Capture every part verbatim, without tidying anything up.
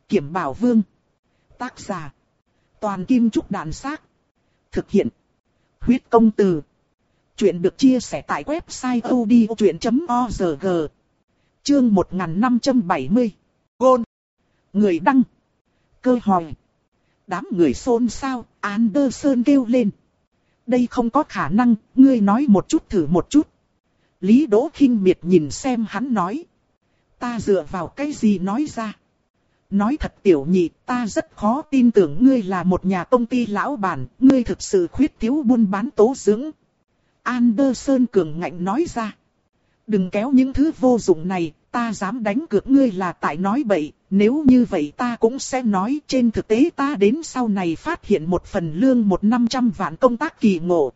Kiểm Bảo Vương. Tác giả. Toàn Kim Trúc Đàn Xác. Thực hiện. Huyết Công Từ. Chuyện được chia sẻ tại website odchuyện chấm org. Chương một nghìn năm trăm bảy mươi. Gôn. Người đăng. Cơ hỏi. Đám người xôn xao, Anderson kêu lên. Đây không có khả năng, ngươi nói một chút thử một chút. Lý Đỗ khinh miệt nhìn xem hắn nói. Ta dựa vào cái gì nói ra? Nói thật tiểu nhị, ta rất khó tin tưởng ngươi là một nhà công ty lão bản, ngươi thực sự khuyết thiếu buôn bán tố dưỡng. Anderson cường ngạnh nói ra. Đừng kéo những thứ vô dụng này, ta dám đánh cược ngươi là tại nói bậy, nếu như vậy ta cũng sẽ nói trên thực tế ta đến sau này phát hiện một phần lương một năm trăm vạn công tác kỳ ngộ.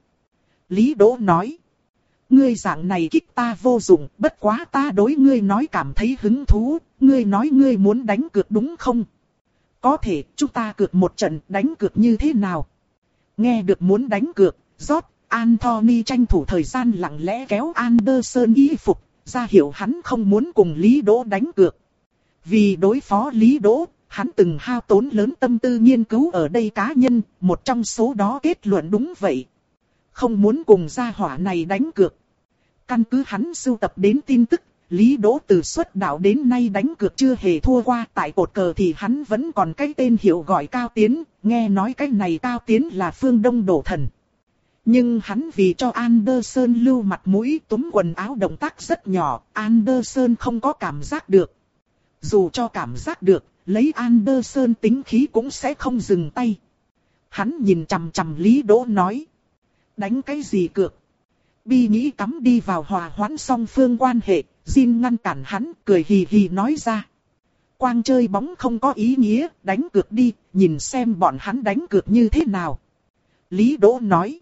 Lý Đỗ nói. Ngươi dạng này kích ta vô dụng, bất quá ta đối ngươi nói cảm thấy hứng thú, ngươi nói ngươi muốn đánh cược đúng không? Có thể, chúng ta cược một trận, đánh cược như thế nào? Nghe được muốn đánh cược, George Anthony tranh thủ thời gian lặng lẽ kéo Anderson y phục, ra hiệu hắn không muốn cùng Lý Đỗ đánh cược. Vì đối phó Lý Đỗ, hắn từng hao tốn lớn tâm tư nghiên cứu ở đây cá nhân, một trong số đó kết luận đúng vậy. Không muốn cùng gia hỏa này đánh cược. Căn cứ hắn sưu tập đến tin tức, Lý Đỗ từ xuất đạo đến nay đánh cược chưa hề thua qua. Tại cột cờ thì hắn vẫn còn cái tên hiệu gọi Cao Tiến, nghe nói cái này Cao Tiến là phương Đông đổ thần. Nhưng hắn vì cho Anderson lưu mặt mũi túm quần áo động tác rất nhỏ, Anderson không có cảm giác được. Dù cho cảm giác được, lấy Anderson tính khí cũng sẽ không dừng tay. Hắn nhìn chằm chằm Lý Đỗ nói. Đánh cái gì cược? Bi nghĩ cắm đi vào hòa hoãn song phương quan hệ, Jin ngăn cản hắn, cười hì hì nói ra. Quang chơi bóng không có ý nghĩa, đánh cược đi, nhìn xem bọn hắn đánh cược như thế nào. Lý Đỗ nói.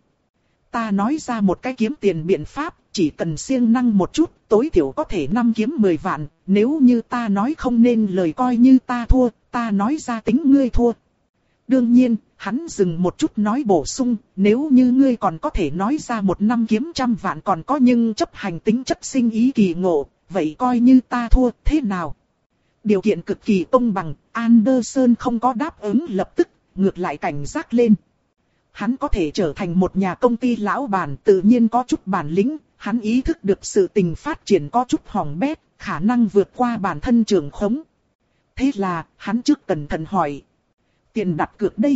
Ta nói ra một cái kiếm tiền biện pháp, chỉ cần siêng năng một chút, tối thiểu có thể năm kiếm mười vạn, nếu như ta nói không nên lời coi như ta thua, ta nói ra tính ngươi thua. Đương nhiên, hắn dừng một chút nói bổ sung, nếu như ngươi còn có thể nói ra một năm kiếm trăm vạn còn có nhưng chấp hành tính chất sinh ý kỳ ngộ, vậy coi như ta thua, thế nào? Điều kiện cực kỳ công bằng, Anderson không có đáp ứng lập tức, ngược lại cảnh giác lên. Hắn có thể trở thành một nhà công ty lão bản tự nhiên có chút bản lĩnh, hắn ý thức được sự tình phát triển có chút hỏng bét, khả năng vượt qua bản thân trưởng khống. Thế là, hắn trước cẩn thận hỏi. Tiền đặt cược đây.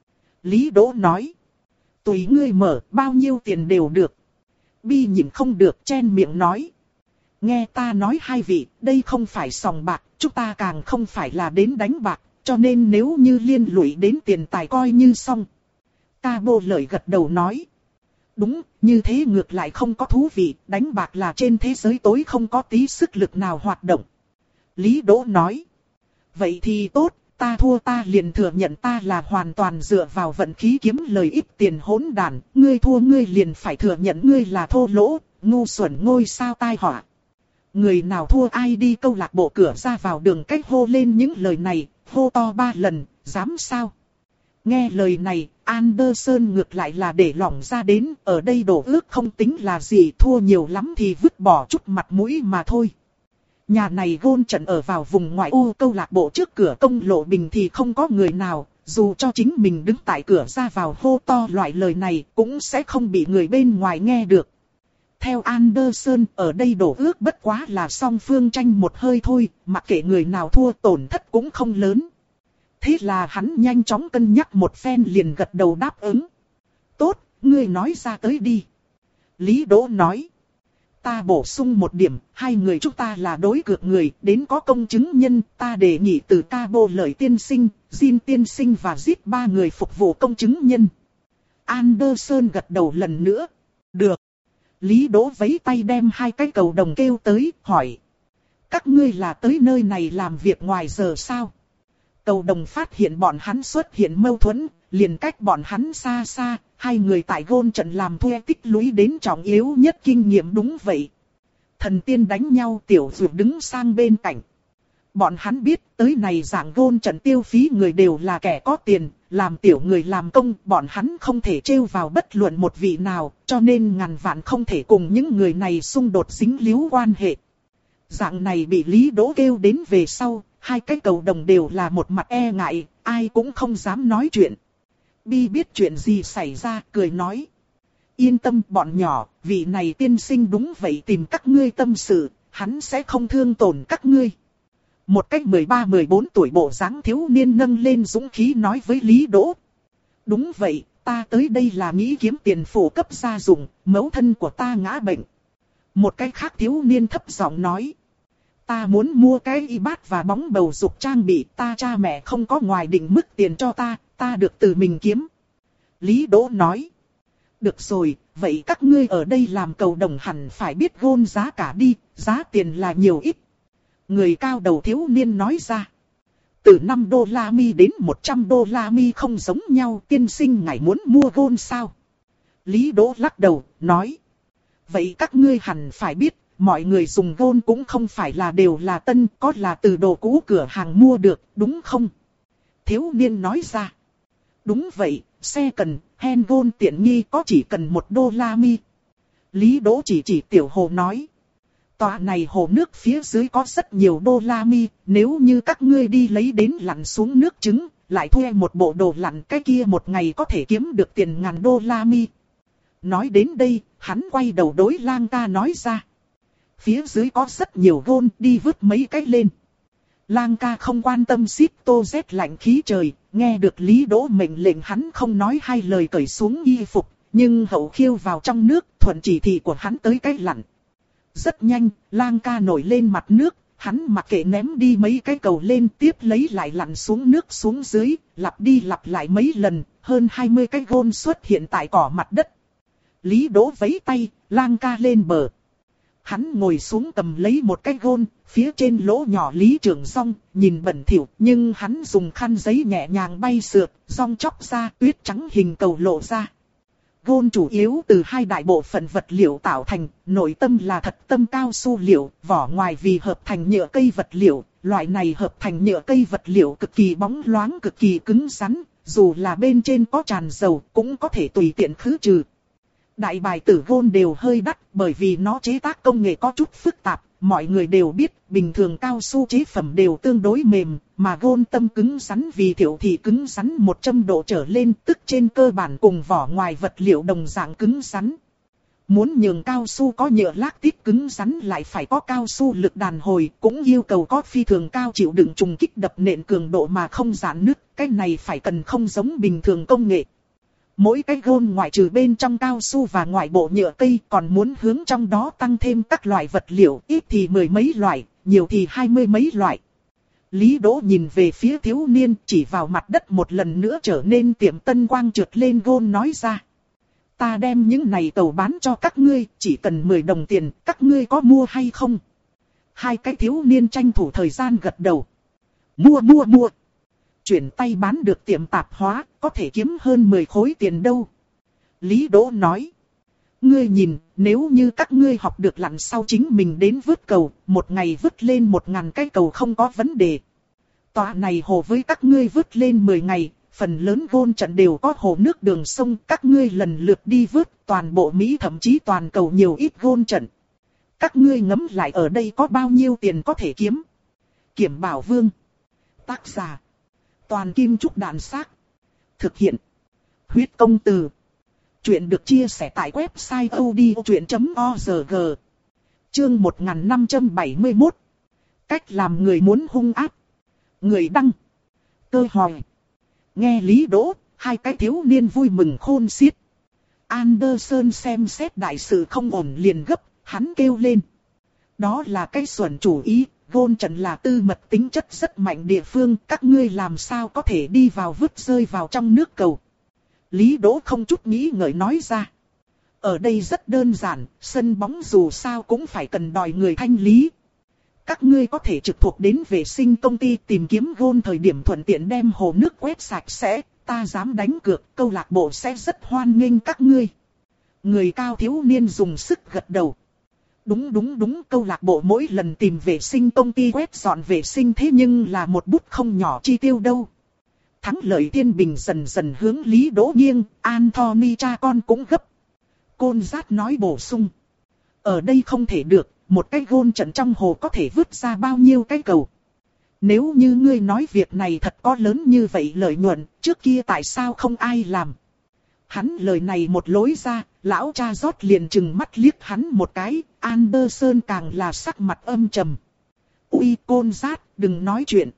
Lý Đỗ nói. Tùy ngươi mở, bao nhiêu tiền đều được. Bi nhìn không được chen miệng nói. Nghe ta nói hai vị, đây không phải sòng bạc, chúng ta càng không phải là đến đánh bạc, cho nên nếu như liên lụy đến tiền tài coi như xong. Ca Bô Lợi gật đầu nói. Đúng, như thế ngược lại không có thú vị, đánh bạc là trên thế giới tối không có tí sức lực nào hoạt động. Lý Đỗ nói. Vậy thì tốt, ta thua ta liền thừa nhận ta là hoàn toàn dựa vào vận khí kiếm lời ít tiền hỗn đản, ngươi thua ngươi liền phải thừa nhận ngươi là thô lỗ, ngu xuẩn ngôi sao tai họa. Người nào thua ai đi câu lạc bộ cửa ra vào đường cách hô lên những lời này, hô to ba lần, dám sao? Nghe lời này, Anderson ngược lại là để lỏng ra đến, ở đây đổ ước không tính là gì, thua nhiều lắm thì vứt bỏ chút mặt mũi mà thôi. Nhà này gôn trận ở vào vùng ngoại ô câu lạc bộ trước cửa công lộ bình thì không có người nào, dù cho chính mình đứng tại cửa ra vào hô to loại lời này cũng sẽ không bị người bên ngoài nghe được. Theo Anderson, ở đây đổ ước bất quá là song phương tranh một hơi thôi, mặc kệ người nào thua tổn thất cũng không lớn. Thế là hắn nhanh chóng cân nhắc một phen liền gật đầu đáp ứng. Tốt, ngươi nói ra tới đi. Lý Đỗ nói. Ta bổ sung một điểm, hai người chúng ta là đối cược người, đến có công chứng nhân, ta đề nghị từ Ca Bô Lợi tiên sinh, Jin tiên sinh và Zip ba người phục vụ công chứng nhân. Anderson gật đầu lần nữa. Được. Lý Đỗ vẫy tay đem hai cái cầu đồng kêu tới, hỏi. Các ngươi là tới nơi này làm việc ngoài giờ sao? Cầu đồng phát hiện bọn hắn xuất hiện mâu thuẫn, liền cách bọn hắn xa xa, hai người tại gôn trận làm thuê tích lũy đến trọng yếu nhất kinh nghiệm đúng vậy. Thần tiên đánh nhau tiểu dược đứng sang bên cạnh. Bọn hắn biết tới này dạng gôn trận tiêu phí người đều là kẻ có tiền, làm tiểu người làm công, bọn hắn không thể trêu vào bất luận một vị nào, cho nên ngàn vạn không thể cùng những người này xung đột dính líu quan hệ. Dạng này bị Lý Đỗ kêu đến về sau, Hai cái cầu đồng đều là một mặt e ngại, ai cũng không dám nói chuyện. Bi biết chuyện gì xảy ra, cười nói. Yên tâm bọn nhỏ, vị này tiên sinh đúng vậy tìm các ngươi tâm sự, hắn sẽ không thương tổn các ngươi. Một cách mười ba mười bốn tuổi bộ dáng thiếu niên nâng lên dũng khí nói với Lý Đỗ. Đúng vậy, ta tới đây là nghĩ kiếm tiền phổ cấp gia dụng, mẫu thân của ta ngã bệnh. Một cái khác thiếu niên thấp giọng nói. Ta muốn mua cái y bát và bóng bầu dục trang bị, ta cha mẹ không có ngoài định mức tiền cho ta, ta được tự mình kiếm. Lý Đỗ nói. Được rồi, vậy các ngươi ở đây làm cầu đồng hẳn phải biết gôn giá cả đi, giá tiền là nhiều ít. Người cao đầu thiếu niên nói ra. Từ năm đô la mi đến một trăm đô la mi không giống nhau, tiên sinh ngài muốn mua gôn sao? Lý Đỗ lắc đầu, nói. Vậy các ngươi hẳn phải biết, mọi người dùng gôn cũng không phải là đều là tân, có là từ đồ cũ cửa hàng mua được, đúng không? Thiếu niên nói ra. Đúng vậy, xe cần, hen gôn tiện nghi có chỉ cần một đô la mi. Lý Đỗ chỉ chỉ tiểu hồ nói. Tòa này hồ nước phía dưới có rất nhiều đô la mi, nếu như các ngươi đi lấy đến lặn xuống nước trứng, lại thuê một bộ đồ lặn cái kia một ngày có thể kiếm được tiền ngàn đô la mi. Nói đến đây, hắn quay đầu đối Lang ca nói ra. Phía dưới có rất nhiều gôn, đi vứt mấy cái lên. Lang ca không quan tâm xít tô rét lạnh khí trời, nghe được Lý Đỗ mệnh lệnh hắn không nói hai lời cởi xuống y phục, nhưng hậu khiêu vào trong nước, thuận chỉ thị của hắn tới cái lặn. Rất nhanh, Lang ca nổi lên mặt nước, hắn mặc kệ ném đi mấy cái cầu lên tiếp lấy lại lặn xuống nước xuống dưới, lặp đi lặp lại mấy lần, hơn hai mươi cái gôn xuất hiện tại cỏ mặt đất. Lý Đỗ vẫy tay, Lang ca lên bờ. Hắn ngồi xuống cầm lấy một cái gôn, phía trên lỗ nhỏ Lý Trường Song, nhìn bẩn thỉu, nhưng hắn dùng khăn giấy nhẹ nhàng bay sượt, song chóc ra, tuyết trắng hình cầu lộ ra. Gôn chủ yếu từ hai đại bộ phận vật liệu tạo thành, nội tâm là thật tâm cao su liệu, vỏ ngoài vì hợp thành nhựa cây vật liệu, loại này hợp thành nhựa cây vật liệu cực kỳ bóng loáng cực kỳ cứng rắn, dù là bên trên có tràn dầu cũng có thể tùy tiện khứ trừ. Đại bài tử gôn đều hơi đắt bởi vì nó chế tác công nghệ có chút phức tạp, mọi người đều biết bình thường cao su chế phẩm đều tương đối mềm, mà gôn tâm cứng rắn vì thiểu thì cứng rắn một trăm độ trở lên tức trên cơ bản cùng vỏ ngoài vật liệu đồng dạng cứng rắn. Muốn nhường cao su có nhựa lactic cứng rắn lại phải có cao su lực đàn hồi, cũng yêu cầu có phi thường cao chịu đựng trùng kích đập nện cường độ mà không giãn nứt, cái này phải cần không giống bình thường công nghệ. Mỗi cái gôn ngoại trừ bên trong cao su và ngoại bộ nhựa cây còn muốn hướng trong đó tăng thêm các loại vật liệu, ít thì mười mấy loại, nhiều thì hai mươi mấy loại. Lý Đỗ nhìn về phía thiếu niên chỉ vào mặt đất một lần nữa trở nên tiệm tân quang trượt lên gôn nói ra. Ta đem những này tàu bán cho các ngươi, chỉ cần mười đồng tiền, các ngươi có mua hay không? Hai cái thiếu niên tranh thủ thời gian gật đầu. Mua mua mua. Chuyển tay bán được tiệm tạp hóa, có thể kiếm hơn mười khối tiền đâu. Lý Đỗ nói. Ngươi nhìn, nếu như các ngươi học được lặn sau chính mình đến vứt cầu, một ngày vứt lên một ngàn cái cầu không có vấn đề. Tòa này hồ với các ngươi vứt lên mười ngày, phần lớn gôn trận đều có hồ nước đường sông, các ngươi lần lượt đi vứt, toàn bộ Mỹ thậm chí toàn cầu nhiều ít gôn trận. Các ngươi ngẫm lại ở đây có bao nhiêu tiền có thể kiếm. Kiểm Bảo Vương. Tác giả. Toàn Kim Trúc Đàn Xác. Thực hiện. Huyết Công Từ. Chuyện được chia sẻ tại website odchuyện chấm org. Chương một nghìn năm trăm bảy mươi mốt. Cách làm người muốn hung ác. Người đăng. Cơ hỏi. Nghe Lý Đỗ, hai cái thiếu niên vui mừng khôn xiết. Anderson xem xét đại sự không ổn liền gấp, hắn kêu lên. Đó là cái xuẩn chủ ý. Gôn trận là tư mật tính chất rất mạnh địa phương, các ngươi làm sao có thể đi vào vứt rơi vào trong nước cầu. Lý Đỗ không chút nghĩ ngợi nói ra. Ở đây rất đơn giản, sân bóng dù sao cũng phải cần đòi người thanh lý. Các ngươi có thể trực thuộc đến vệ sinh công ty tìm kiếm gôn thời điểm thuận tiện đem hồ nước quét sạch sẽ, ta dám đánh cược câu lạc bộ sẽ rất hoan nghênh các ngươi. Người cao thiếu niên dùng sức gật đầu. Đúng đúng đúng, câu lạc bộ mỗi lần tìm vệ sinh công ty quét dọn vệ sinh thế nhưng là một bút không nhỏ chi tiêu đâu. Thắng lợi thiên bình dần dần hướng Lý Đỗ nghiêng, Anthony cha con cũng gấp. Côn Dát nói bổ sung. Ở đây không thể được, một cái gôn trận trong hồ có thể vứt ra bao nhiêu cái cầu. Nếu như ngươi nói việc này thật có lớn như vậy lợi nhuận, trước kia tại sao không ai làm? Hắn lời này một lối ra, lão cha rót liền chừng mắt liếc hắn một cái, Anderson càng là sắc mặt âm trầm. Ui côn rát, đừng nói chuyện.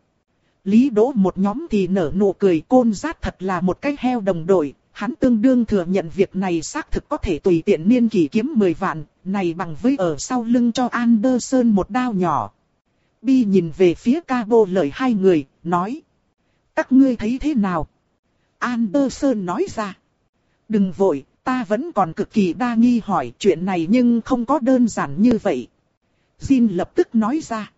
Lý Đỗ một nhóm thì nở nụ cười, côn rát thật là một cái heo đồng đội, hắn tương đương thừa nhận việc này xác thực có thể tùy tiện niên kỷ kiếm mười vạn, này bằng với ở sau lưng cho Anderson một đao nhỏ. Bi nhìn về phía Cabo lời hai người, nói. Các ngươi thấy thế nào? Anderson nói ra. Đừng vội, ta vẫn còn cực kỳ đa nghi hỏi chuyện này nhưng không có đơn giản như vậy. Jin lập tức nói ra.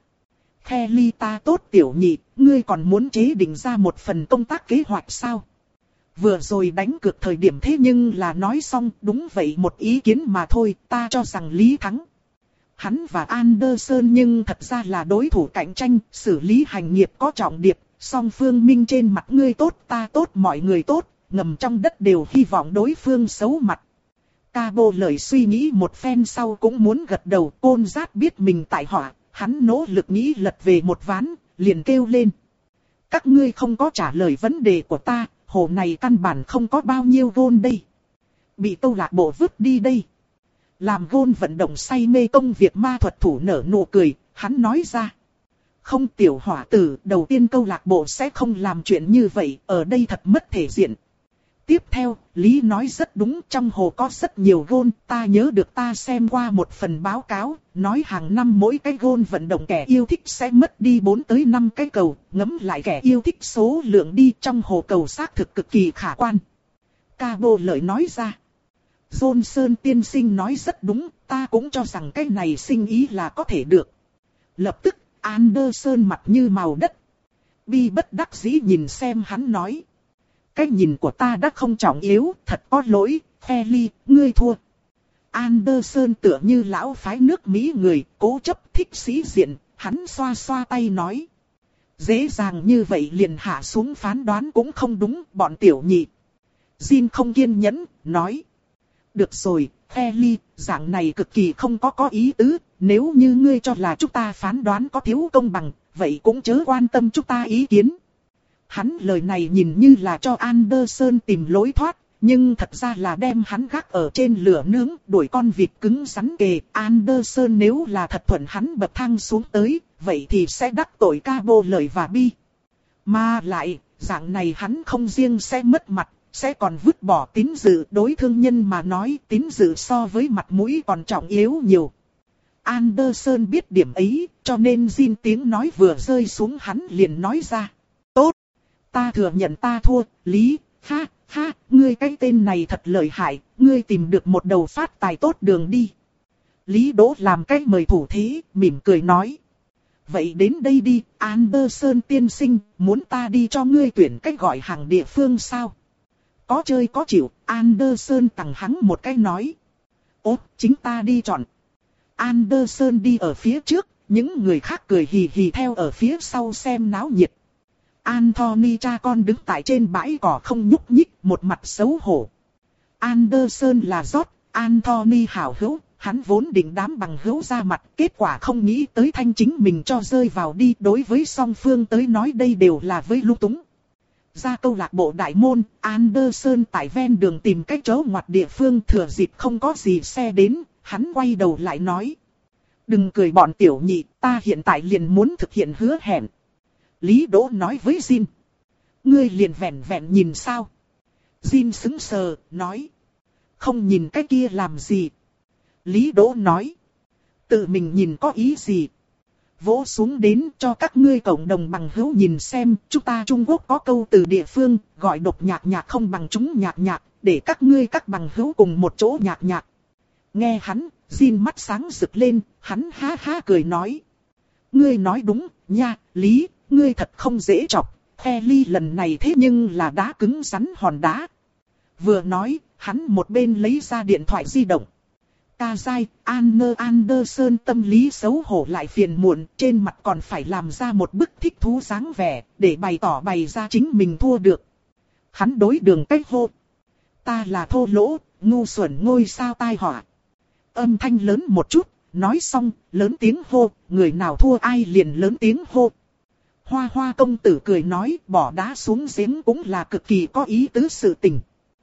Kelly ta tốt tiểu nhị, ngươi còn muốn chế định ra một phần công tác kế hoạch sao? Vừa rồi đánh cược thời điểm thế nhưng là nói xong, đúng vậy một ý kiến mà thôi, ta cho rằng Lý thắng. Hắn và Anderson nhưng thật ra là đối thủ cạnh tranh, xử lý hành nghiệp có trọng điệp, song phương minh trên mặt ngươi tốt ta tốt mọi người tốt, ngầm trong đất đều hy vọng đối phương xấu mặt. Cabo lời suy nghĩ một phen sau cũng muốn gật đầu, côn rát biết mình tại họa, hắn nỗ lực nghĩ lật về một ván, liền kêu lên. Các ngươi không có trả lời vấn đề của ta, hồ này căn bản không có bao nhiêu gôn đây. Bị câu lạc bộ vứt đi đây. Làm gôn vận động say mê công việc ma thuật thủ nở nụ cười, hắn nói ra. Không tiểu hỏa tử, đầu tiên câu lạc bộ sẽ không làm chuyện như vậy, ở đây thật mất thể diện. Tiếp theo, Lý nói rất đúng, trong hồ có rất nhiều gôn, ta nhớ được ta xem qua một phần báo cáo, nói hàng năm mỗi cái gôn vận động kẻ yêu thích sẽ mất đi bốn tới năm cái cầu, ngẫm lại kẻ yêu thích số lượng đi trong hồ cầu xác thực cực kỳ khả quan. Cabo lợi nói ra. Johnson tiên sinh nói rất đúng, ta cũng cho rằng cái này sinh ý là có thể được. Lập tức, Anderson mặt như màu đất. Bi bất đắc dĩ nhìn xem hắn nói. Cái nhìn của ta đã không trọng yếu, thật có lỗi, Kelly, ngươi thua. Anderson tựa như lão phái nước Mỹ người, cố chấp thích sĩ diện, hắn xoa xoa tay nói. Dễ dàng như vậy liền hạ xuống phán đoán cũng không đúng, bọn tiểu nhị. Jin không kiên nhẫn, nói. Được rồi, Kelly, dạng này cực kỳ không có có ý tứ, nếu như ngươi cho là chúng ta phán đoán có thiếu công bằng, vậy cũng chớ quan tâm chúng ta ý kiến. Hắn lời này nhìn như là cho Anderson tìm lối thoát, nhưng thật ra là đem hắn gác ở trên lửa nướng, đuổi con vịt cứng rắn kề. Anderson nếu là thật thuận hắn bậc thang xuống tới, vậy thì sẽ đắc tội Cabo lời và Bi. Mà lại, dạng này hắn không riêng sẽ mất mặt, sẽ còn vứt bỏ tín dự. Đối thương nhân mà nói tín dự so với mặt mũi còn trọng yếu nhiều. Anderson biết điểm ấy, cho nên Jin tiếng nói vừa rơi xuống hắn liền nói ra. Tốt, ta thừa nhận ta thua, Lý, ha, ha, ngươi cái tên này thật lợi hại, ngươi tìm được một đầu phát tài tốt đường đi. Lý Đỗ làm cái mời thủ thế, mỉm cười nói. Vậy đến đây đi, Anderson tiên sinh, muốn ta đi cho ngươi tuyển cách gọi hàng địa phương sao? Có chơi có chịu, Anderson tặng hắn một cái nói. Ố, chính ta đi chọn. Anderson đi ở phía trước, những người khác cười hì hì theo ở phía sau xem náo nhiệt. Anthony cha con đứng tại trên bãi cỏ không nhúc nhích, một mặt xấu hổ. Anderson là rót, Anthony hảo hữu, hắn vốn định đám bằng hữu ra mặt, kết quả không nghĩ tới thanh chính mình cho rơi vào đi. Đối với song phương tới nói đây đều là với lung túng. Ra câu lạc bộ đại môn, Anderson tại ven đường tìm cách chỗ ngoặt địa phương, thừa dịp không có gì xe đến, hắn quay đầu lại nói. Đừng cười bọn tiểu nhị, ta hiện tại liền muốn thực hiện hứa hẹn. Lý Đỗ nói với Jin. Ngươi liền vẹn vẹn nhìn sao? Jin sững sờ, nói. Không nhìn cái kia làm gì? Lý Đỗ nói. Tự mình nhìn có ý gì? Vỗ xuống đến cho các ngươi cộng đồng bằng hữu nhìn xem, chúng ta Trung Quốc có câu từ địa phương, gọi độc nhạc nhạc không bằng chúng nhạc nhạc, để các ngươi các bằng hữu cùng một chỗ nhạc nhạc. Nghe hắn, Jin mắt sáng rực lên, hắn ha ha cười nói. Ngươi nói đúng, nha, Lý, ngươi thật không dễ chọc, Kelly lần này thế nhưng là đá cứng rắn hòn đá. Vừa nói, hắn một bên lấy ra điện thoại di động. Ca dai, Anne Anderson tâm lý xấu hổ lại phiền muộn, trên mặt còn phải làm ra một bức thích thú dáng vẻ, để bày tỏ bày ra chính mình thua được. Hắn đối đường cách hô. Ta là thô lỗ, ngu xuẩn ngôi sao tai họa. Âm thanh lớn một chút, nói xong, lớn tiếng hô, người nào thua ai liền lớn tiếng hô. Hoa Hoa công tử cười nói, bỏ đá xuống giếng cũng là cực kỳ có ý tứ sự tình.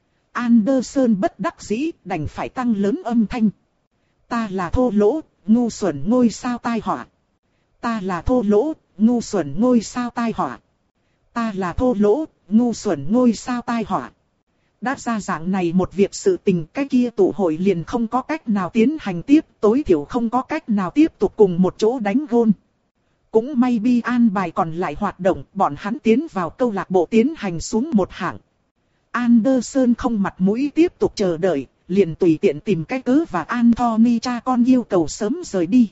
Anderson bất đắc dĩ, đành phải tăng lớn âm thanh. Ta là thô lỗ, ngu xuẩn ngôi sao tai họa. Ta là thô lỗ, ngu xuẩn ngôi sao tai họa. Ta là thô lỗ, ngu xuẩn ngôi sao tai họa. Đã ra dạng này một việc sự tình, cái kia tụ hội liền không có cách nào tiến hành tiếp, tối thiểu không có cách nào tiếp tục cùng một chỗ đánh gôn. Cũng may Bi an bài còn lại hoạt động, bọn hắn tiến vào câu lạc bộ tiến hành xuống một hạng. Anderson không mặt mũi tiếp tục chờ đợi, liền tùy tiện tìm cái cớ và Anthony cha con yêu cầu sớm rời đi.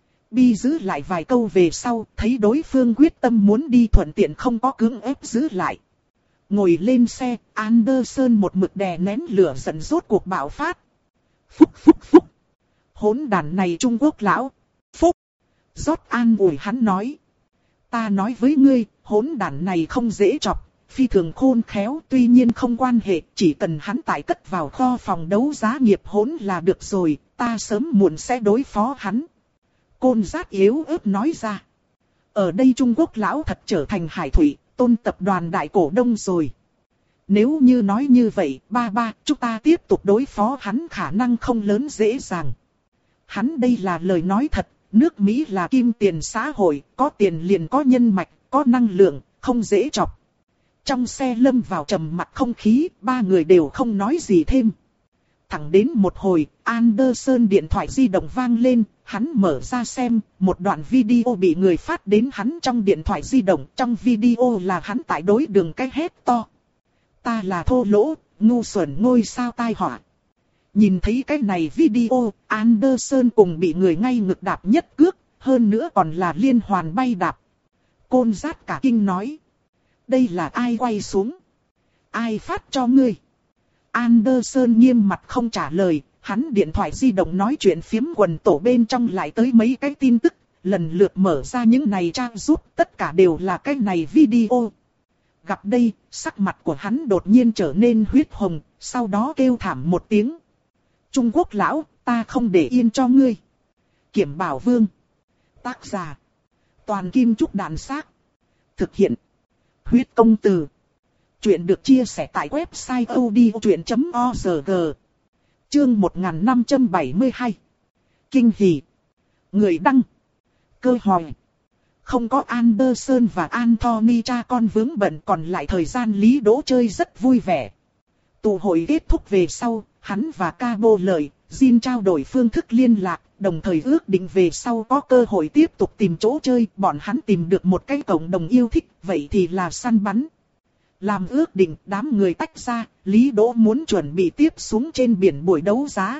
Bi giữ lại vài câu về sau, thấy đối phương quyết tâm muốn đi thuận tiện không có cưỡng ép giữ lại. Ngồi lên xe, Anderson một mực đè nén lửa giận rốt cuộc bạo phát. Phúc phúc phúc. Hỗn đàn này Trung Quốc lão. Phúc. Rót an ủi hắn nói. Ta nói với ngươi, hỗn đàn này không dễ chọc, phi thường khôn khéo, tuy nhiên không quan hệ, chỉ cần hắn tải cất vào kho phòng đấu giá nghiệp hỗn là được rồi, ta sớm muộn sẽ đối phó hắn. Côn Giác yếu ớt nói ra. Ở đây Trung Quốc lão thật trở thành hải thủy, Tôn tập đoàn đại cổ đông rồi. Nếu như nói như vậy, ba ba, chúng ta tiếp tục đối phó hắn khả năng không lớn dễ dàng. Hắn đây là lời nói thật, nước Mỹ là kim tiền xã hội, có tiền liền có nhân mạch, có năng lượng, không dễ chọc. Trong xe lâm vào trầm mặc không khí, ba người đều không nói gì thêm. Thẳng đến một hồi, Anderson điện thoại di động vang lên, hắn mở ra xem, một đoạn video bị người phát đến hắn trong điện thoại di động. Trong video là hắn tại đối đường cái hét to. Ta là thô lỗ, ngu xuẩn ngôi sao tai họa. Nhìn thấy cái này video, Anderson cùng bị người ngay ngực đạp nhất cước, hơn nữa còn là liên hoàn bay đạp. Côn Giác cả kinh nói. Đây là ai quay xuống? Ai phát cho ngươi? Anderson nghiêm mặt không trả lời, hắn điện thoại di động nói chuyện phiếm quần tổ bên trong lại tới mấy cái tin tức, lần lượt mở ra những này trang giúp, tất cả đều là cái này video. Gặp đây, sắc mặt của hắn đột nhiên trở nên huyết hồng, sau đó kêu thảm một tiếng. Trung Quốc lão, ta không để yên cho ngươi. Kiểm Bảo Vương. Tác giả. Toàn Kim Trúc Đàn Xác. Thực hiện. Huyết Công Từ. Chuyện được chia sẻ tại website odchuyện chấm org. Chương một nghìn năm trăm bảy mươi hai. Kinh hỉ. Người đăng. Cơ hỏi. Không có Anderson và Anthony cha con vướng bận, còn lại thời gian Lý Đỗ chơi rất vui vẻ. Tụ hội kết thúc về sau, hắn và Cabo Lợi, Jin trao đổi phương thức liên lạc, đồng thời ước định về sau có cơ hội tiếp tục tìm chỗ chơi. Bọn hắn tìm được một cái cộng đồng yêu thích, vậy thì là săn bắn. Làm ước định, đám người tách ra, Lý Đỗ muốn chuẩn bị tiếp xuống trên biển buổi đấu giá.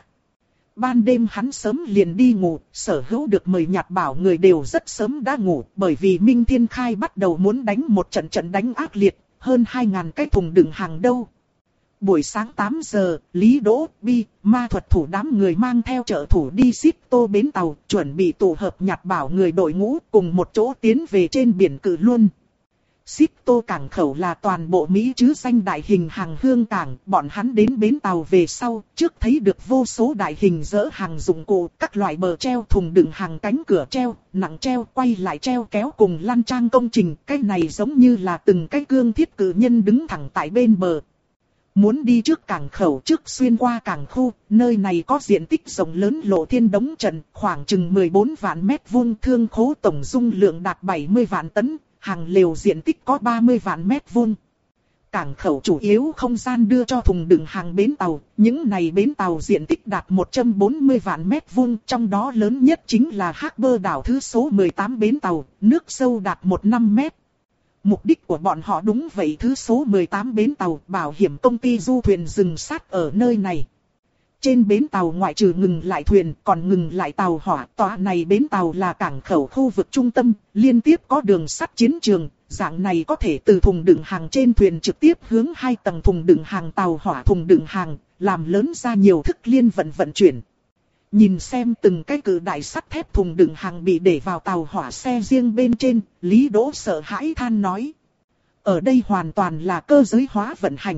Ban đêm hắn sớm liền đi ngủ, sở hữu được mời nhặt bảo người đều rất sớm đã ngủ, bởi vì Minh Thiên Khai bắt đầu muốn đánh một trận trận đánh ác liệt, hơn hai ngàn cái thùng đựng hàng đâu. Buổi sáng tám giờ, Lý Đỗ, Bi, ma thuật thủ đám người mang theo trợ thủ đi ship tô bến tàu, chuẩn bị tụ hợp nhặt bảo người đội ngũ cùng một chỗ tiến về trên biển Cự Luân. Ship tô cảng khẩu là toàn bộ Mỹ chứ danh đại hình hàng hương cảng, bọn hắn đến bến tàu về sau, trước thấy được vô số đại hình dỡ hàng dụng cụ, các loại bờ treo thùng đựng hàng, cánh cửa treo, nặng treo, quay lại treo kéo cùng lăn trang công trình, cái này giống như là từng cái cương thiết cự nhân đứng thẳng tại bên bờ. Muốn đi trước cảng khẩu trước xuyên qua cảng khu, nơi này có diện tích rộng lớn lộ thiên đống trận, khoảng chừng mười bốn vạn mét vuông, thương khố tổng dung lượng đạt bảy mươi vạn tấn, hàng lều diện tích có ba mươi vạn mét vuông. Cảng khẩu chủ yếu không gian đưa cho thùng đựng hàng bến tàu, những này bến tàu diện tích đạt một trăm bốn mươi vạn mét vuông, trong đó lớn nhất chính là Harbour đảo thứ số mười tám bến tàu, nước sâu đạt mười lăm mét. Mục đích của bọn họ đúng vậy, thứ số mười tám bến tàu, bảo hiểm công ty du thuyền dừng sát ở nơi này. Trên bến tàu ngoại trừ ngừng lại thuyền, còn ngừng lại tàu hỏa. Tòa này bến tàu là cảng khẩu khu vực trung tâm, liên tiếp có đường sắt chiến trường. Dạng này có thể từ thùng đựng hàng trên thuyền trực tiếp hướng hai tầng thùng đựng hàng tàu hỏa thùng đựng hàng, làm lớn ra nhiều thức liên vận vận chuyển. Nhìn xem từng cái cự đại sắt thép thùng đựng hàng bị để vào tàu hỏa xe riêng bên trên, Lý Đỗ sợ hãi than nói. Ở đây hoàn toàn là cơ giới hóa vận hành.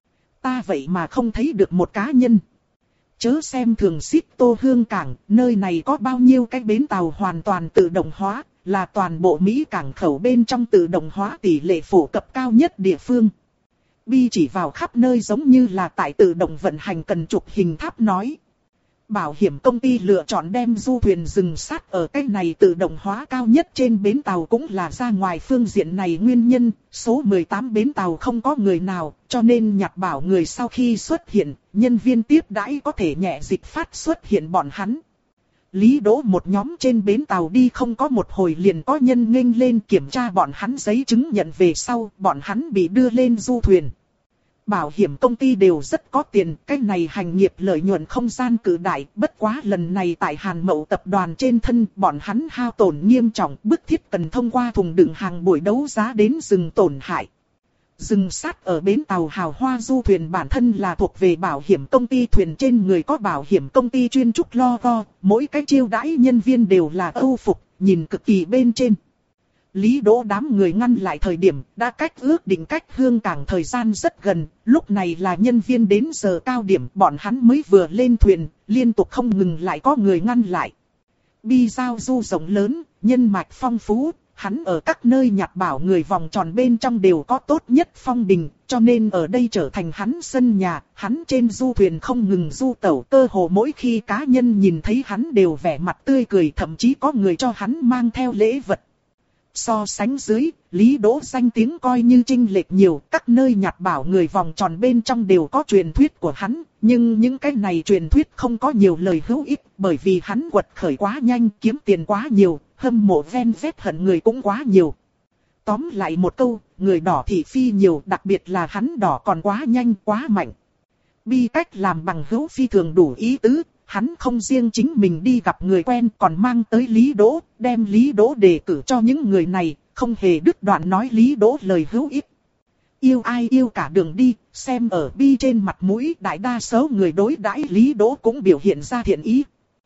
Ta vậy mà không thấy được một cá nhân. Chớ xem thường ship tô hương cảng, nơi này có bao nhiêu cái bến tàu hoàn toàn tự động hóa, là toàn bộ Mỹ cảng khẩu bên trong tự động hóa tỷ lệ phổ cập cao nhất địa phương. Bi chỉ vào khắp nơi giống như là tại tự động vận hành cần chụp hình tháp nói. Bảo hiểm công ty lựa chọn đem du thuyền dừng sát ở cái này tự động hóa cao nhất trên bến tàu cũng là ra ngoài phương diện này nguyên nhân. Số mười tám bến tàu không có người nào, cho nên nhặt bảo người sau khi xuất hiện, nhân viên tiếp đãi có thể nhẹ dịch phát xuất hiện bọn hắn. Lý Đỗ một nhóm trên bến tàu đi không có một hồi liền có nhân nghênh lên kiểm tra bọn hắn giấy chứng nhận về sau, bọn hắn bị đưa lên du thuyền. Bảo hiểm công ty đều rất có tiền, cái này hành nghiệp lợi nhuận không gian cự đại, bất quá lần này tại Hàn Mậu tập đoàn trên thân, bọn hắn hao tổn nghiêm trọng, bức thiết cần thông qua thùng đựng hàng buổi đấu giá đến dừng tổn hại. Dừng sát ở bến tàu Hào Hoa du thuyền bản thân là thuộc về bảo hiểm công ty, thuyền trên người có bảo hiểm công ty chuyên trúc lo go, mỗi cái chiêu đãi nhân viên đều là âu phục, nhìn cực kỳ bên trên. Lý Đỗ đám người ngăn lại thời điểm, đã cách ước định cách hương cảng thời gian rất gần, lúc này là nhân viên đến giờ cao điểm, bọn hắn mới vừa lên thuyền, liên tục không ngừng lại có người ngăn lại. Bi giao du rộng lớn, nhân mạch phong phú, hắn ở các nơi nhặt bảo người vòng tròn bên trong đều có tốt nhất phong bình, cho nên ở đây trở thành hắn sân nhà, hắn trên du thuyền không ngừng du tẩu, cơ hồ mỗi khi cá nhân nhìn thấy hắn đều vẻ mặt tươi cười, thậm chí có người cho hắn mang theo lễ vật. So sánh dưới, Lý Đỗ danh tiếng coi như chênh lệch nhiều, các nơi nhặt bảo người vòng tròn bên trong đều có truyền thuyết của hắn, nhưng những cái này truyền thuyết không có nhiều lời hữu ích, bởi vì hắn quật khởi quá nhanh, kiếm tiền quá nhiều, hâm mộ ven vét hận người cũng quá nhiều. Tóm lại một câu, người đỏ thị phi nhiều, đặc biệt là hắn đỏ còn quá nhanh, quá mạnh. Bi cách làm bằng hữu phi thường đủ ý tứ. Hắn không riêng chính mình đi gặp người quen còn mang tới Lý Đỗ, đem Lý Đỗ đề cử cho những người này, không hề đứt đoạn nói Lý Đỗ lời hữu ích. Yêu ai yêu cả đường đi, xem ở Bi trên mặt mũi, đại đa số người đối đãi Lý Đỗ cũng biểu hiện ra thiện ý.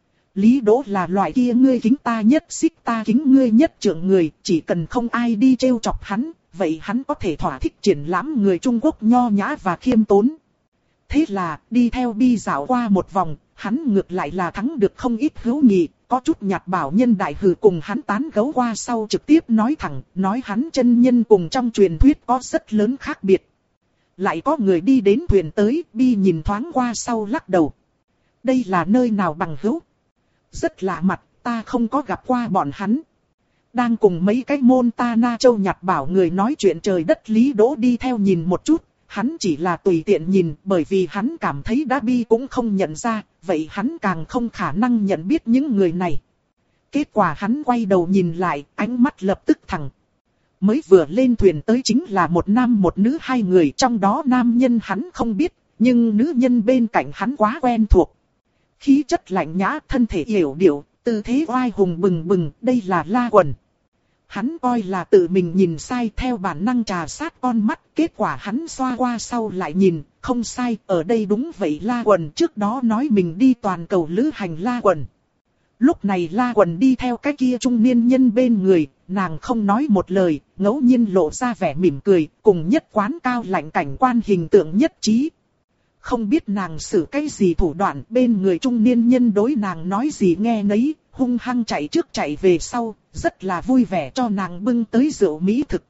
Lý Đỗ là loại kia ngươi kính ta nhất xích ta kính ngươi nhất trưởng người, chỉ cần không ai đi trêu chọc hắn, vậy hắn có thể thỏa thích triển lãm người Trung Quốc nho nhã và khiêm tốn. Thế là, đi theo Bi dạo qua một vòng, hắn ngược lại là thắng được không ít hữu nghị, có chút nhặt bảo nhân đại hừ cùng hắn tán gẫu qua sau trực tiếp nói thẳng, nói hắn chân nhân cùng trong truyền thuyết có rất lớn khác biệt. Lại có người đi đến thuyền tới, Bi nhìn thoáng qua sau lắc đầu. Đây là nơi nào bằng hữu? Rất lạ mặt, ta không có gặp qua bọn hắn. Đang cùng mấy cái Montana châu nhặt bảo người nói chuyện trời đất, Lý Đỗ đi theo nhìn một chút. Hắn chỉ là tùy tiện nhìn, bởi vì hắn cảm thấy đã Bi cũng không nhận ra, vậy hắn càng không khả năng nhận biết những người này. Kết quả hắn quay đầu nhìn lại, ánh mắt lập tức thẳng. Mới vừa lên thuyền tới chính là một nam một nữ hai người, trong đó nam nhân hắn không biết, nhưng nữ nhân bên cạnh hắn quá quen thuộc. Khí chất lạnh nhã, thân thể yểu điệu, tư thế oai hùng bừng bừng, đây là La Quần. Hắn coi là tự mình nhìn sai, theo bản năng trà sát con mắt, kết quả hắn xoa qua sau lại nhìn, không sai, ở đây đúng vậy La Quần, trước đó nói mình đi toàn cầu lữ hành La Quần. Lúc này La Quần đi theo cái kia trung niên nhân bên người, nàng không nói một lời, ngẫu nhiên lộ ra vẻ mỉm cười, cùng nhất quán cao lạnh cảnh quan hình tượng nhất trí. Không biết nàng xử cái gì thủ đoạn, bên người trung niên nhân đối nàng nói gì nghe nấy, hung hăng chạy trước chạy về sau, rất là vui vẻ cho nàng bưng tới rượu mỹ thực.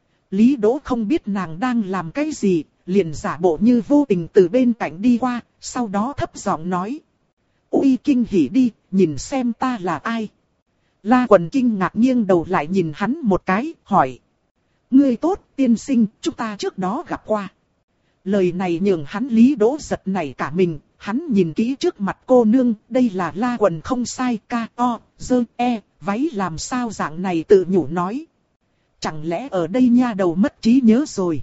Lý Đỗ không biết nàng đang làm cái gì, liền giả bộ như vô tình từ bên cạnh đi qua, sau đó thấp giọng nói. Ui kinh hỉ đi, nhìn xem ta là ai. La Quần kinh ngạc nghiêng đầu lại nhìn hắn một cái, hỏi. Ngươi tốt, tiên sinh, chúng ta trước đó gặp qua. Lời này nhường hắn Lý Đỗ giật nảy cả mình, hắn nhìn kỹ trước mặt cô nương, đây là La Quần không sai, ca o, dơ, e, váy làm sao dạng này tự nhủ nói. Chẳng lẽ ở đây nha đầu mất trí nhớ rồi.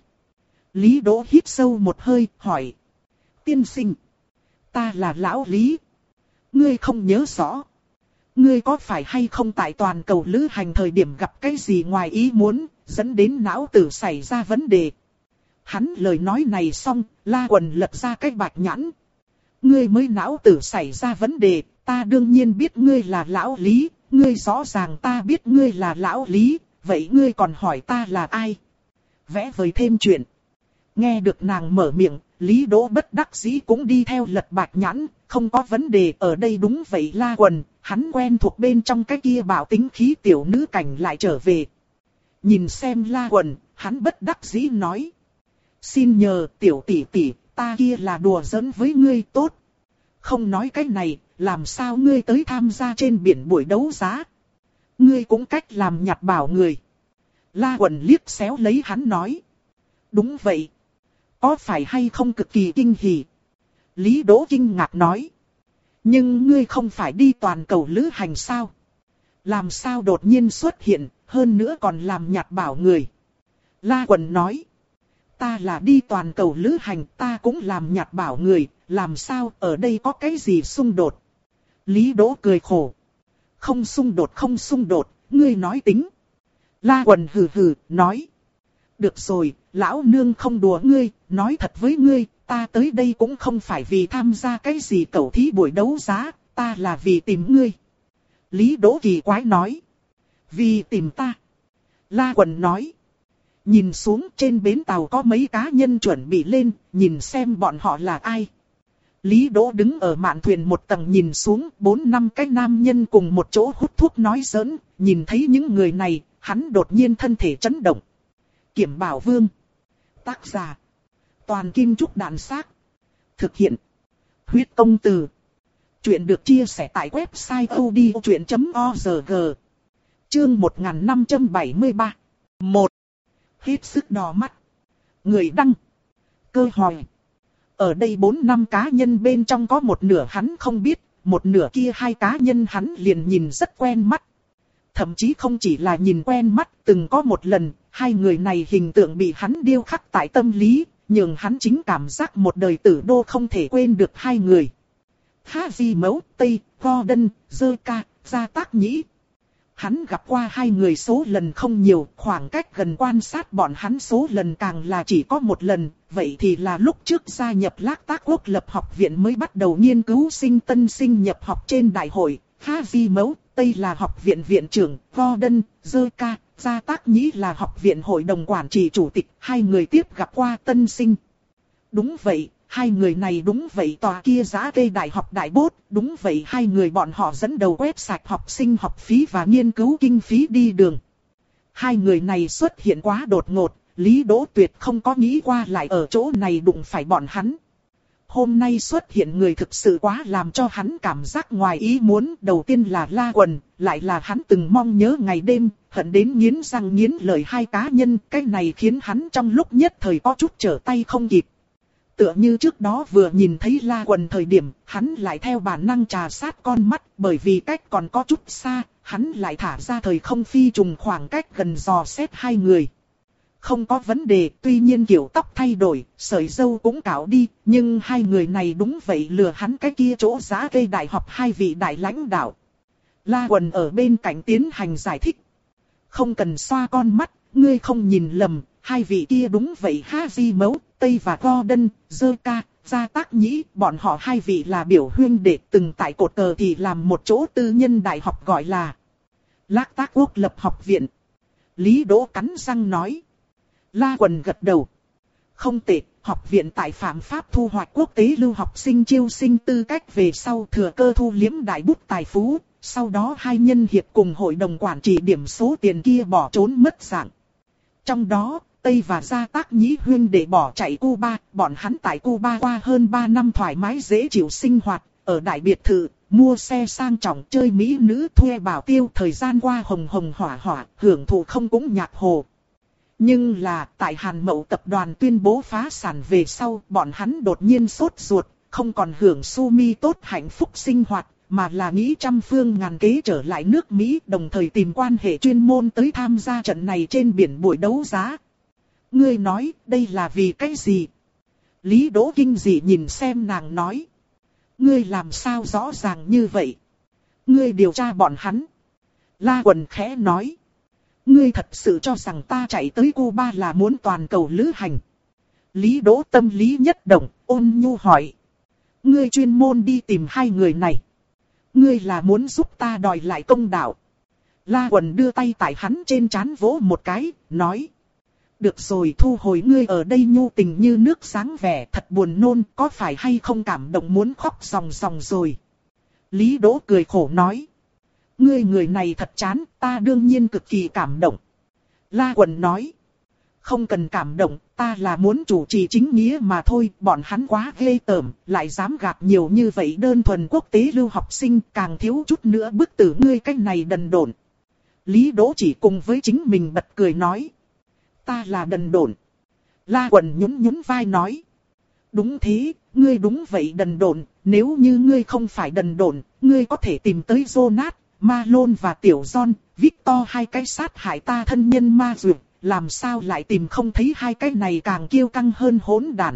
Lý Đỗ hít sâu một hơi, hỏi. Tiên sinh, ta là lão Lý. Ngươi không nhớ rõ. Ngươi có phải hay không tại toàn cầu lữ hành thời điểm gặp cái gì ngoài ý muốn, dẫn đến não tử xảy ra vấn đề. Hắn lời nói này xong, La Quần lật ra cái bạch nhãn. Ngươi mới não tử xảy ra vấn đề, ta đương nhiên biết ngươi là lão Lý, ngươi rõ ràng ta biết ngươi là lão Lý, vậy ngươi còn hỏi ta là ai? Vẽ vời thêm chuyện. Nghe được nàng mở miệng, Lý Đỗ bất đắc dĩ cũng đi theo lật bạch nhãn, không có vấn đề ở đây đúng vậy La Quần, hắn quen thuộc bên trong cái kia bạo tính khí tiểu nữ cảnh lại trở về. Nhìn xem La Quần, hắn bất đắc dĩ nói. Xin nhờ tiểu tỷ tỷ, ta kia là đùa giỡn với ngươi tốt. Không nói cái này, làm sao ngươi tới tham gia trên biển buổi đấu giá. Ngươi cũng cách làm nhặt bảo người. La Quần liếc xéo lấy hắn nói. Đúng vậy. Có phải hay không cực kỳ kinh hỉ? Lý Đỗ kinh ngạc nói. Nhưng ngươi không phải đi toàn cầu lữ hành sao? Làm sao đột nhiên xuất hiện, hơn nữa còn làm nhặt bảo người? La Quần nói. Ta là đi toàn cầu lữ hành, ta cũng làm nhặt bảo người, làm sao ở đây có cái gì xung đột? Lý Đỗ cười khổ. Không xung đột không xung đột, ngươi nói tính. La Quần hừ hừ, nói. Được rồi, lão nương không đùa ngươi, nói thật với ngươi, ta tới đây cũng không phải vì tham gia cái gì cẩu thí buổi đấu giá, ta là vì tìm ngươi. Lý Đỗ kỳ quái nói. Vì tìm ta. La Quần nói. Nhìn xuống trên bến tàu có mấy cá nhân chuẩn bị lên, nhìn xem bọn họ là ai. Lý Đỗ đứng ở mạn thuyền một tầng nhìn xuống, bốn năm cái nam nhân cùng một chỗ hút thuốc nói giỡn, nhìn thấy những người này, hắn đột nhiên thân thể chấn động. Kiểm Bảo Vương. Tác giả. Toàn Kim Trúc Đàn Xác. Thực hiện. Huyết Công Từ. Chuyện được chia sẻ tại website odchuyện chấm org. Chương một nghìn năm trăm bảy mươi ba. một. Hết sức đỏ mắt. Người đăng. Cơ hỏi. Ở đây bốn năm cá nhân bên trong có một nửa hắn không biết, một nửa kia hai cá nhân hắn liền nhìn rất quen mắt. Thậm chí không chỉ là nhìn quen mắt, từng có một lần, hai người này hình tượng bị hắn điêu khắc tại tâm lý, nhưng hắn chính cảm giác một đời tử đô không thể quên được hai người. Haji Mẫu, Tây, Gordon, Zerka, Gia Tác Nhĩ. Hắn gặp qua hai người số lần không nhiều, khoảng cách gần quan sát bọn hắn số lần càng là chỉ có một lần, vậy thì là lúc trước gia nhập Lác Tác Quốc lập học viện mới bắt đầu nghiên cứu sinh tân sinh nhập học trên đại hội. Haji Mẫu, Tây là học viện viện trưởng, Gordon, Zerka, Gia Tác Nhĩ là học viện hội đồng quản trị chủ tịch, hai người tiếp gặp qua tân sinh. Đúng vậy, hai người này đúng vậy tòa kia giá cây đại học đại bốt, đúng vậy hai người bọn họ dẫn đầu quét sạch học sinh học phí và nghiên cứu kinh phí đi đường. Hai người này xuất hiện quá đột ngột, Lý Đỗ tuyệt không có nghĩ qua lại ở chỗ này đụng phải bọn hắn. Hôm nay xuất hiện người thực sự quá làm cho hắn cảm giác ngoài ý muốn, đầu tiên là La Quần, lại là hắn từng mong nhớ ngày đêm, hận đến nghiến răng nghiến lợi hai cá nhân, cái này khiến hắn trong lúc nhất thời có chút trở tay không kịp. Tựa như trước đó vừa nhìn thấy La Quần thời điểm, hắn lại theo bản năng trà sát con mắt, bởi vì cách còn có chút xa, hắn lại thả ra thời không phi trùng khoảng cách gần dò xét hai người. Không có vấn đề, tuy nhiên kiểu tóc thay đổi, sợi râu cũng cạo đi, nhưng hai người này đúng vậy lừa hắn cái kia chỗ giá cây đại học hai vị đại lãnh đạo. La Quần ở bên cạnh tiến hành giải thích. Không cần xoa con mắt, ngươi không nhìn lầm, hai vị kia đúng vậy Haji Mẫu, Tây và Gordon, Zerka, Gia Tác Nhĩ, bọn họ hai vị là biểu huynh đệ từng tại cột cờ thì làm một chỗ tư nhân đại học gọi là Lác Tác Quốc lập học viện. Lý Đỗ cắn răng nói. La Quần gật đầu. Không tệ, học viện tại phạm pháp thu hoạch quốc tế lưu học sinh chiêu sinh tư cách về sau thừa cơ thu liếm đại bút tài phú, sau đó hai nhân hiệp cùng hội đồng quản trị điểm số tiền kia bỏ trốn mất dạng. Trong đó, Tây và Gia Tác Nhĩ huynh để bỏ chạy Cuba, bọn hắn tại Cuba qua hơn ba năm thoải mái dễ chịu sinh hoạt, ở đại biệt thự, mua xe sang trọng chơi mỹ nữ thuê bảo tiêu, thời gian qua hồng hồng hỏa hỏa, hưởng thụ không cũng nhạc hồ. Nhưng là tại Hàn Mậu tập đoàn tuyên bố phá sản về sau, bọn hắn đột nhiên sốt ruột, không còn hưởng sumi tốt hạnh phúc sinh hoạt, mà là nghĩ trăm phương ngàn kế trở lại nước Mỹ, đồng thời tìm quan hệ chuyên môn tới tham gia trận này trên biển buổi đấu giá. Ngươi nói, đây là vì cái gì? Lý Đỗ kinh dị nhìn xem nàng nói. Ngươi làm sao rõ ràng như vậy? Ngươi điều tra bọn hắn. La Quần khẽ nói. Ngươi thật sự cho rằng ta chạy tới Cuba là muốn toàn cầu lữ hành? Lý Đỗ tâm lý nhất động, ôn nhu hỏi. Ngươi chuyên môn đi tìm hai người này. Ngươi là muốn giúp ta đòi lại công đạo. La Quần đưa tay tại hắn trên trán vỗ một cái, nói. Được rồi, thu hồi ngươi ở đây nhu tình như nước sáng vẻ, thật buồn nôn, có phải hay không cảm động muốn khóc ròng ròng rồi. Lý Đỗ cười khổ nói. ngươi người này thật chán, ta đương nhiên cực kỳ cảm động. La Quần nói. Không cần cảm động, ta là muốn chủ trì chính nghĩa mà thôi, bọn hắn quá ghê tởm, lại dám gạt nhiều như vậy đơn thuần quốc tế lưu học sinh, càng thiếu chút nữa bức tử ngươi cách này đần độn. Lý Đỗ Chỉ cùng với chính mình bật cười nói. Ta là đần độn. La Quần nhún nhún vai nói. Đúng thế, ngươi đúng vậy đần độn, nếu như ngươi không phải đần độn, ngươi có thể tìm tới Jonas, Malone và Tiểu John, Victor hai cái sát hại ta thân nhân ma dược, làm sao lại tìm không thấy hai cái này càng kiêu căng hơn hỗn đản.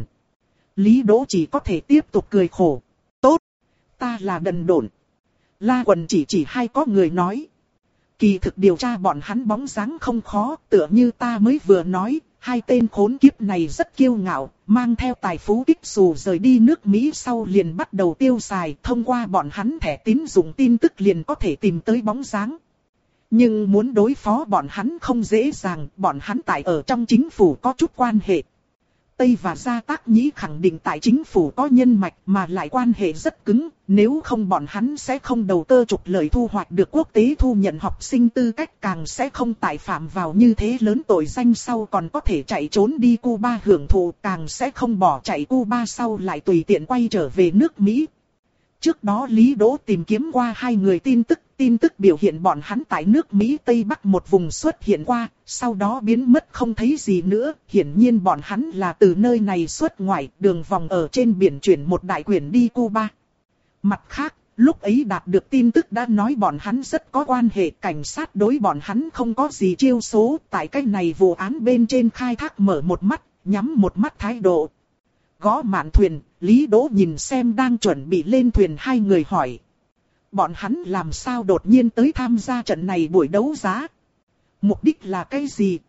Lý Đỗ Chỉ có thể tiếp tục cười khổ. Tốt, ta là đần độn. La Quần chỉ chỉ hai có người nói. Kỳ thực điều tra bọn hắn bóng dáng không khó, tựa như ta mới vừa nói, hai tên khốn kiếp này rất kiêu ngạo, mang theo tài phú kích xù rời đi nước Mỹ sau liền bắt đầu tiêu xài, thông qua bọn hắn thẻ tín dụng tin tức liền có thể tìm tới bóng dáng. Nhưng muốn đối phó bọn hắn không dễ dàng, bọn hắn tại ở trong chính phủ có chút quan hệ. Tây và Gia Tác Nhĩ khẳng định tại chính phủ có nhân mạch mà lại quan hệ rất cứng, nếu không bọn hắn sẽ không đầu cơ trục lợi thu hoạch được quốc tế thu nhận học sinh tư cách, càng sẽ không tại phạm vào như thế lớn tội danh sau còn có thể chạy trốn đi Cuba hưởng thụ, càng sẽ không bỏ chạy Cuba sau lại tùy tiện quay trở về nước Mỹ. Trước đó Lý Đỗ tìm kiếm qua hai người tin tức, tin tức biểu hiện bọn hắn tại nước Mỹ Tây Bắc một vùng xuất hiện qua, sau đó biến mất không thấy gì nữa, hiển nhiên bọn hắn là từ nơi này xuất ngoại, đường vòng ở trên biển chuyển một đại quyển đi Cuba. Mặt khác, lúc ấy đạt được tin tức đã nói bọn hắn rất có quan hệ, cảnh sát đối bọn hắn không có gì chiêu số, tại cái này vụ án bên trên khai thác mở một mắt, nhắm một mắt thái độ. Gõ mạn thuyền, Lý Đỗ nhìn xem đang chuẩn bị lên thuyền hai người hỏi. Bọn hắn làm sao đột nhiên tới tham gia trận này buổi đấu giá? Mục đích là cái gì?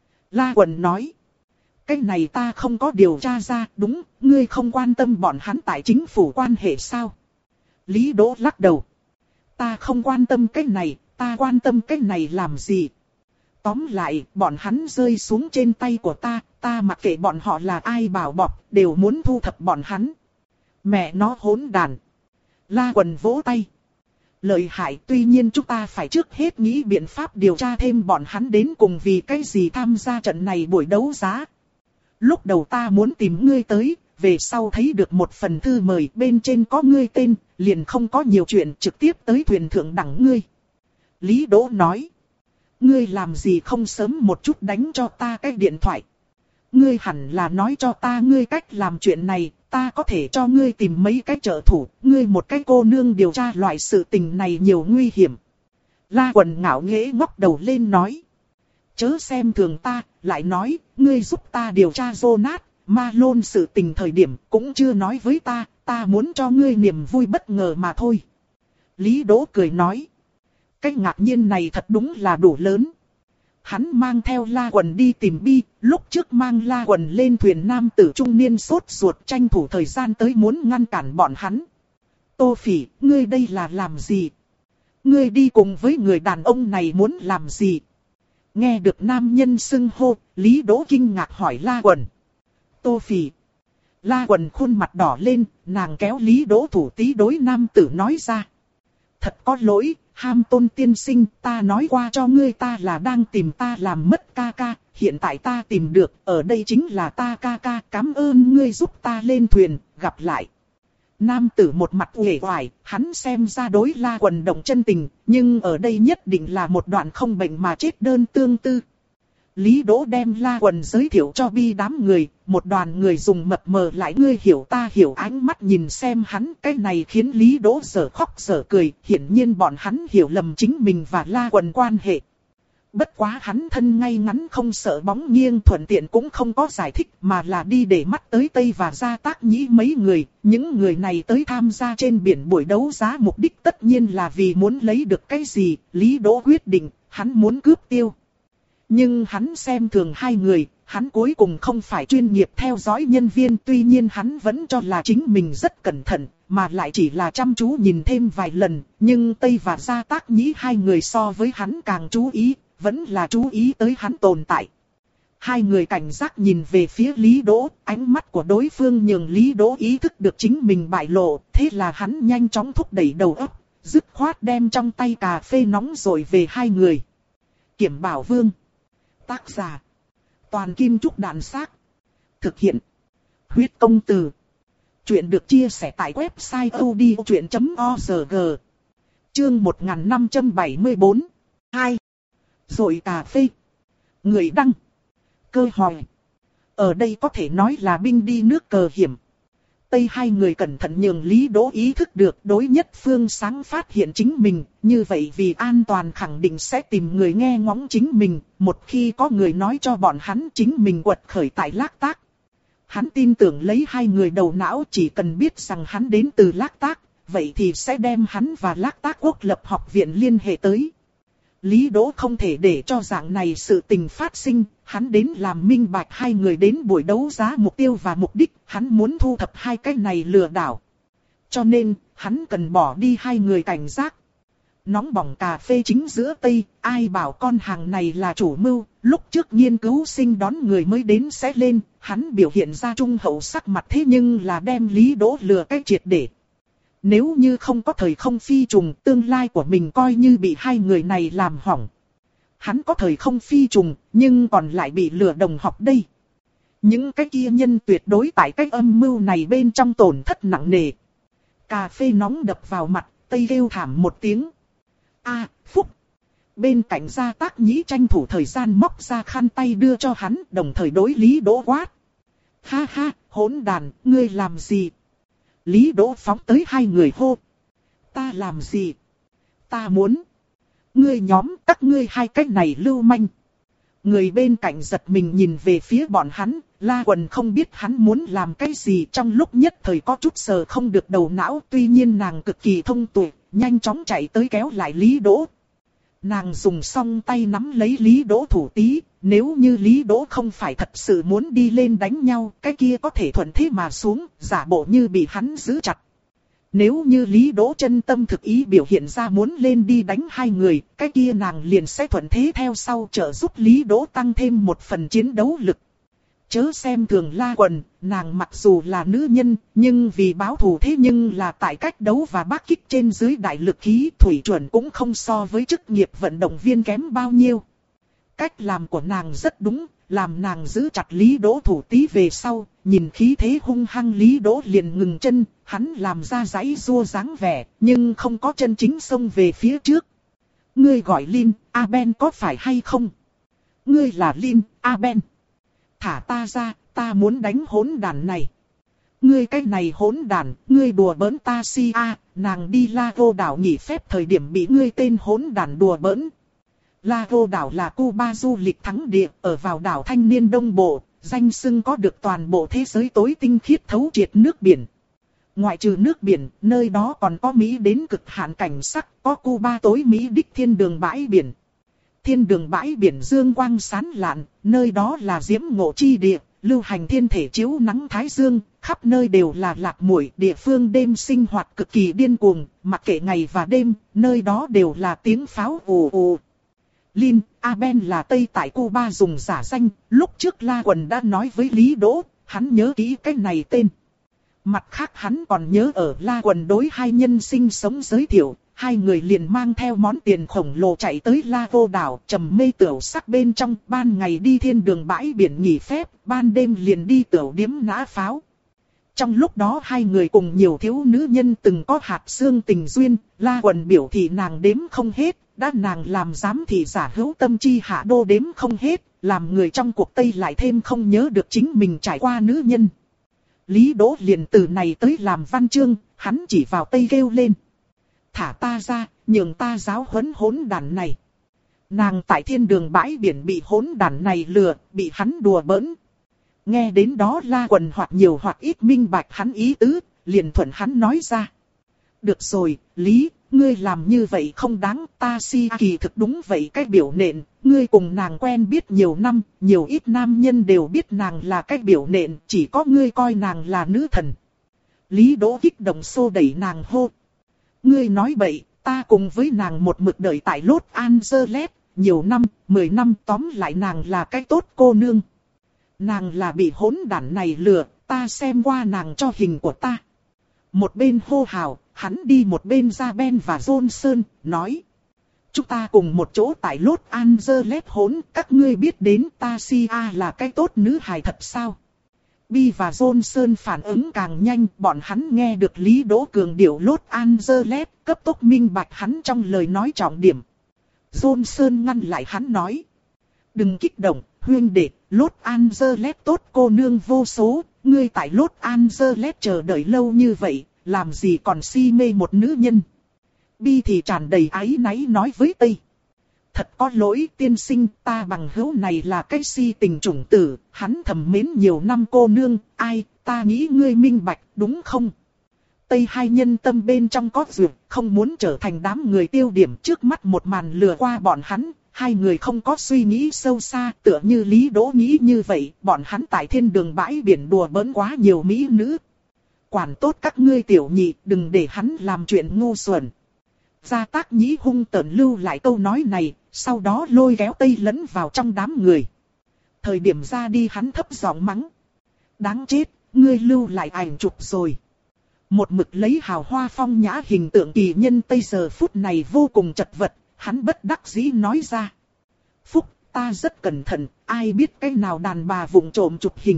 La Quần nói. Cái này ta không có điều tra ra, đúng, ngươi không quan tâm bọn hắn tại chính phủ quan hệ sao? Lý Đỗ lắc đầu. Ta không quan tâm cái này, ta quan tâm cái này làm gì? Tóm lại, bọn hắn rơi xuống trên tay của ta, ta mặc kệ bọn họ là ai bảo bọc, đều muốn thu thập bọn hắn. Mẹ nó hỗn đàn. La Quần vỗ tay. Lợi hại, tuy nhiên chúng ta phải trước hết nghĩ biện pháp điều tra thêm bọn hắn đến cùng vì cái gì tham gia trận này buổi đấu giá. Lúc đầu ta muốn tìm ngươi tới, về sau thấy được một phần thư mời bên trên có ngươi tên, liền không có nhiều chuyện, trực tiếp tới thuyền thượng đẳng ngươi. Lý Đỗ nói. Ngươi làm gì không sớm một chút đánh cho ta cái điện thoại. Ngươi hẳn là nói cho ta ngươi cách làm chuyện này, ta có thể cho ngươi tìm mấy cái trợ thủ, ngươi một cái cô nương điều tra loại sự tình này nhiều nguy hiểm. La Quần ngạo nghễ ngóc đầu lên nói. Chớ xem thường ta, lại nói, ngươi giúp ta điều tra Jonas, Malone sự tình thời điểm cũng chưa nói với ta, ta muốn cho ngươi niềm vui bất ngờ mà thôi. Lý Đỗ cười nói. Cái ngạc nhiên này thật đúng là đủ lớn. Hắn mang theo La Quần đi tìm Bi, lúc trước mang La Quần lên thuyền nam tử trung niên sốt ruột tranh thủ thời gian tới muốn ngăn cản bọn hắn. Tô Phỉ, ngươi đây là làm gì? Ngươi đi cùng với người đàn ông này muốn làm gì? Nghe được nam nhân xưng hô, Lý Đỗ kinh ngạc hỏi La Quần. Tô Phỉ. La Quần khuôn mặt đỏ lên, nàng kéo Lý Đỗ thủ tí đối nam tử nói ra. Thật có lỗi, Ham Tôn tiên sinh, ta nói qua cho ngươi ta là đang tìm ta làm mất ca ca, hiện tại ta tìm được, ở đây chính là ta ca ca, cảm ơn ngươi giúp ta lên thuyền, gặp lại. Nam tử một mặt uể oải, hắn xem ra đối La Quần động chân tình, nhưng ở đây nhất định là một đoạn không bệnh mà chết đơn tương tư. Lý Đỗ đem La Quần giới thiệu cho Bi đám người, một đoàn người dùng mập mờ lại ngươi hiểu ta hiểu ánh mắt nhìn xem hắn, cái này khiến Lý Đỗ dở khóc dở cười, hiển nhiên bọn hắn hiểu lầm chính mình và La Quần quan hệ. Bất quá hắn thân ngay ngắn không sợ bóng nghiêng, thuận tiện cũng không có giải thích mà là đi để mắt tới Tây và Gia Tác Nhĩ mấy người, những người này tới tham gia trên biển buổi đấu giá mục đích tất nhiên là vì muốn lấy được cái gì, Lý Đỗ quyết định, hắn muốn cướp tiêu. Nhưng hắn xem thường hai người, hắn cuối cùng không phải chuyên nghiệp theo dõi nhân viên, tuy nhiên hắn vẫn cho là chính mình rất cẩn thận, mà lại chỉ là chăm chú nhìn thêm vài lần, nhưng Tây và Gia Tác Nhĩ hai người so với hắn càng chú ý, vẫn là chú ý tới hắn tồn tại. Hai người cảnh giác nhìn về phía Lý Đỗ, ánh mắt của đối phương nhường Lý Đỗ ý thức được chính mình bại lộ, thế là hắn nhanh chóng thúc đẩy đầu óc, dứt khoát đem trong tay cà phê nóng rồi về hai người. Kiểm Bảo Vương. Tác giả. Toàn Kim Trúc Đàn Xác. Thực hiện. Huyết Công Từ. Chuyện được chia sẻ tại website odchuyện chấm org. Chương một nghìn năm trăm bảy mươi tư. hai. Rồi cà phê. Người đăng. Cơ hỏi. Ở đây có thể nói là binh đi nước cờ hiểm. Tây hai người cẩn thận nhường Lý Đỗ ý thức được đối nhất phương sáng phát hiện chính mình, như vậy vì an toàn khẳng định sẽ tìm người nghe ngóng chính mình, một khi có người nói cho bọn hắn chính mình quật khởi tại Lác Tác. Hắn tin tưởng lấy hai người đầu não chỉ cần biết rằng hắn đến từ Lác Tác, vậy thì sẽ đem hắn và Lác Tác Quốc lập học viện liên hệ tới. Lý Đỗ không thể để cho dạng này sự tình phát sinh, hắn đến làm minh bạch hai người đến buổi đấu giá mục tiêu và mục đích, hắn muốn thu thập hai cái này lừa đảo. Cho nên, hắn cần bỏ đi hai người cảnh giác. Nóng bỏng cà phê chính giữa Tây, ai bảo con hàng này là chủ mưu, lúc trước nghiên cứu sinh đón người mới đến sẽ lên, hắn biểu hiện ra trung hậu sắc mặt thế nhưng là đem Lý Đỗ lừa cái triệt để. Nếu như không có thời không phi trùng, tương lai của mình coi như bị hai người này làm hỏng. Hắn có thời không phi trùng, nhưng còn lại bị lừa đồng học đây. Những cái kia nhân tuyệt đối tại cái âm mưu này bên trong tổn thất nặng nề. Cà phê nóng đập vào mặt, Tây kêu thảm một tiếng. A, Phúc. Bên cạnh Gia Tác Nhĩ tranh thủ thời gian móc ra khăn tay đưa cho hắn, đồng thời đối Lý Đỗ quát. Ha ha, hỗn đàn, ngươi làm gì? Lý Đỗ phóng tới hai người hô. Ta làm gì? Ta muốn. Ngươi nhóm, các ngươi hai cách này lưu manh. Người bên cạnh giật mình nhìn về phía bọn hắn, La Quần không biết hắn muốn làm cái gì, trong lúc nhất thời có chút sờ không được đầu não, tuy nhiên nàng cực kỳ thông tuệ, nhanh chóng chạy tới kéo lại Lý Đỗ. Nàng dùng song tay nắm lấy Lý Đỗ thủ tí, nếu như Lý Đỗ không phải thật sự muốn đi lên đánh nhau, cái kia có thể thuận thế mà xuống, giả bộ như bị hắn giữ chặt. Nếu như Lý Đỗ chân tâm thực ý biểu hiện ra muốn lên đi đánh hai người, cái kia nàng liền sẽ thuận thế theo sau trợ giúp Lý Đỗ tăng thêm một phần chiến đấu lực. Chớ xem thường La Quần, nàng mặc dù là nữ nhân, nhưng vì báo thù thế nhưng là tại cách đấu và bác kích trên dưới đại lực khí, thủy chuẩn cũng không so với chức nghiệp vận động viên kém bao nhiêu. Cách làm của nàng rất đúng, làm nàng giữ chặt Lý Đỗ thủ tí về sau, nhìn khí thế hung hăng Lý Đỗ liền ngừng chân, hắn làm ra giãy giụa dáng vẻ, nhưng không có chân chính xông về phía trước. Ngươi gọi Lin, Aben có phải hay không? Ngươi là Lin, Aben. Thả ta ra, ta muốn đánh hỗn đàn này. Ngươi cái này hỗn đàn, ngươi đùa bỡn ta si a, nàng đi Lago đảo nghỉ phép thời điểm bị ngươi tên hỗn đàn đùa bỡn. Lago đảo là Cuba du lịch thắng địa, ở vào đảo thanh niên đông bộ, danh xưng có được toàn bộ thế giới tối tinh khiết thấu triệt nước biển. Ngoại trừ nước biển, nơi đó còn có Mỹ đến cực hạn cảnh sắc, có Cuba tối Mỹ đích thiên đường bãi biển. Thiên đường bãi biển dương quang sáng lạn, nơi đó là diễm ngộ chi địa, lưu hành thiên thể chiếu nắng thái dương, khắp nơi đều là lạc muội, địa phương đêm sinh hoạt cực kỳ điên cuồng, mặc kệ ngày và đêm, nơi đó đều là tiếng pháo ù ù. Lin, Aben là Tây tại Cuba dùng giả danh, lúc trước La Quần đã nói với Lý Đỗ, hắn nhớ kỹ cái này tên. Mặt khác hắn còn nhớ ở La Quần đối hai nhân sinh sống giới thiệu, hai người liền mang theo món tiền khổng lồ chạy tới Lago đảo, trầm mê tửu sắc bên trong, ban ngày đi thiên đường bãi biển nghỉ phép, ban đêm liền đi tửu điếm nã pháo. Trong lúc đó hai người cùng nhiều thiếu nữ nhân từng có hạt xương tình duyên, La Quần biểu thị nàng đếm không hết, đã nàng làm giám thị giả hữu tâm chi hạ đô đếm không hết, làm người trong cuộc Tây lại thêm không nhớ được chính mình trải qua nữ nhân. Lý Đỗ liền từ này tới làm văn chương, hắn chỉ vào Tây kêu lên. Thả ta ra, nhường ta giáo huấn hỗn đàn này. Nàng tại thiên đường bãi biển bị hỗn đàn này lừa, bị hắn đùa bỡn. Nghe đến đó La Quần hoặc nhiều hoặc ít minh bạch hắn ý tứ, liền thuận hắn nói ra. Được rồi, Lý, ngươi làm như vậy không đáng, ta si kỳ thực đúng vậy cái biểu nện, ngươi cùng nàng quen biết nhiều năm, nhiều ít nam nhân đều biết nàng là cái biểu nện, chỉ có ngươi coi nàng là nữ thần. Lý Đỗ kích động xô đẩy nàng hô. Ngươi nói bậy, ta cùng với nàng một mực đợi tại Los Angeles, nhiều năm, mười năm tóm lại nàng là cái tốt cô nương. Nàng là bị hỗn đản này lừa, ta xem qua nàng cho hình của ta. Một bên hô hào, hắn đi một bên ra Ben và Johnson, nói. Chúng ta cùng một chỗ tại Los Angeles hỗn, các ngươi biết đến Tasia là cái tốt nữ hài thật sao? Bi và Johnson phản ứng càng nhanh, bọn hắn nghe được Lý Đỗ cường điệu Los Angeles, cấp tốc minh bạch hắn trong lời nói trọng điểm. Johnson ngăn lại hắn nói. Đừng kích động, huynh đệ, Los Angeles tốt cô nương vô số, ngươi tại Los Angeles chờ đợi lâu như vậy, làm gì còn si mê một nữ nhân. Bi thì tràn đầy áy náy nói với Tây. Thật có lỗi tiên sinh, ta bằng hữu này là cái si tình chủng tử, hắn thầm mến nhiều năm cô nương, ai, ta nghĩ ngươi minh bạch, đúng không? Tây hai nhân tâm bên trong có dược, không muốn trở thành đám người tiêu điểm trước mắt một màn lừa qua bọn hắn, hai người không có suy nghĩ sâu xa, tựa như Lý Đỗ nghĩ như vậy, bọn hắn tại thiên đường bãi biển đùa bỡn quá nhiều mỹ nữ. Quản tốt các ngươi tiểu nhị, đừng để hắn làm chuyện ngu xuẩn. Gia Tác Nhĩ hung tợn lưu lại câu nói này, sau đó lôi kéo Tây lẫn vào trong đám người. Thời điểm ra đi hắn thấp giọng mắng. Đáng chết, ngươi lưu lại ảnh chụp rồi. Một mực lấy hào hoa phong nhã hình tượng kỳ nhân Tây giờ phút này vô cùng chật vật, hắn bất đắc dĩ nói ra. Phúc, ta rất cẩn thận, ai biết cái nào đàn bà vụng trộm chụp hình.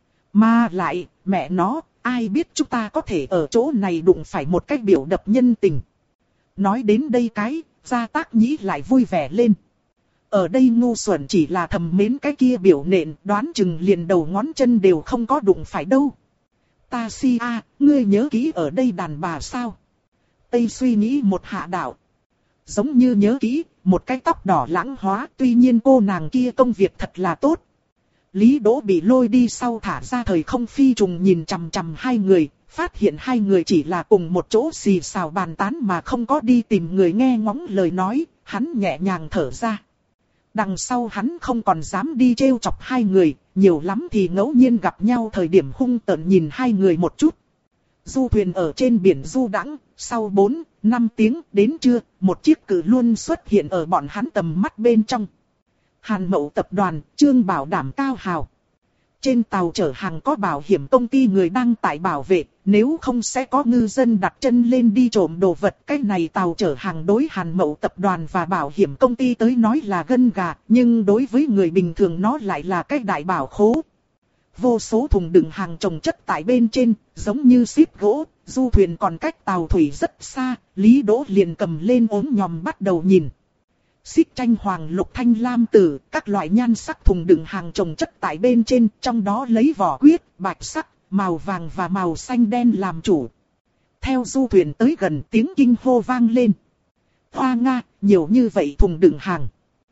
Mà lại, mẹ nó, ai biết chúng ta có thể ở chỗ này đụng phải một cái biểu đập nhân tình. Nói đến đây cái, Gia Tác Nhĩ lại vui vẻ lên. Ở đây ngu xuẩn chỉ là thầm mến cái kia biểu nện, đoán chừng liền đầu ngón chân đều không có đụng phải đâu. Tasia, ngươi nhớ kỹ ở đây đàn bà sao? Tây suy nghĩ một hạ đạo. Giống như nhớ kỹ, một cái tóc đỏ lãng hóa, tuy nhiên cô nàng kia công việc thật là tốt. Lý Đỗ bị lôi đi sau thả ra thời không phi trùng nhìn chằm chằm hai người, phát hiện hai người chỉ là cùng một chỗ xì xào bàn tán mà không có đi tìm người nghe ngóng lời nói, hắn nhẹ nhàng thở ra. Đằng sau hắn không còn dám đi trêu chọc hai người, nhiều lắm thì ngẫu nhiên gặp nhau thời điểm hung tợn nhìn hai người một chút. Du thuyền ở trên biển du đãng, sau bốn, năm tiếng đến trưa, một chiếc cự luân xuất hiện ở bọn hắn tầm mắt bên trong. Hàn Mậu tập đoàn, Trương Bảo đảm cao hào. Trên tàu chở hàng có bảo hiểm công ty người đang tại bảo vệ, nếu không sẽ có ngư dân đặt chân lên đi trộm đồ vật. Cái này tàu chở hàng đối Hàn Mậu tập đoàn và bảo hiểm công ty tới nói là gân gà, nhưng đối với người bình thường nó lại là cái đại bảo khố. Vô số thùng đựng hàng chồng chất tại bên trên, giống như ship gỗ, du thuyền còn cách tàu thủy rất xa, Lý Đỗ liền cầm lên ốm nhòm bắt đầu nhìn. Xích tranh hoàng lục thanh lam tử, các loại nhan sắc thùng đựng hàng chồng chất tại bên trên, trong đó lấy vỏ quyết, bạch sắc, màu vàng và màu xanh đen làm chủ. Theo du thuyền tới gần tiếng kinh hô vang lên. Hoa Nga, nhiều như vậy thùng đựng hàng.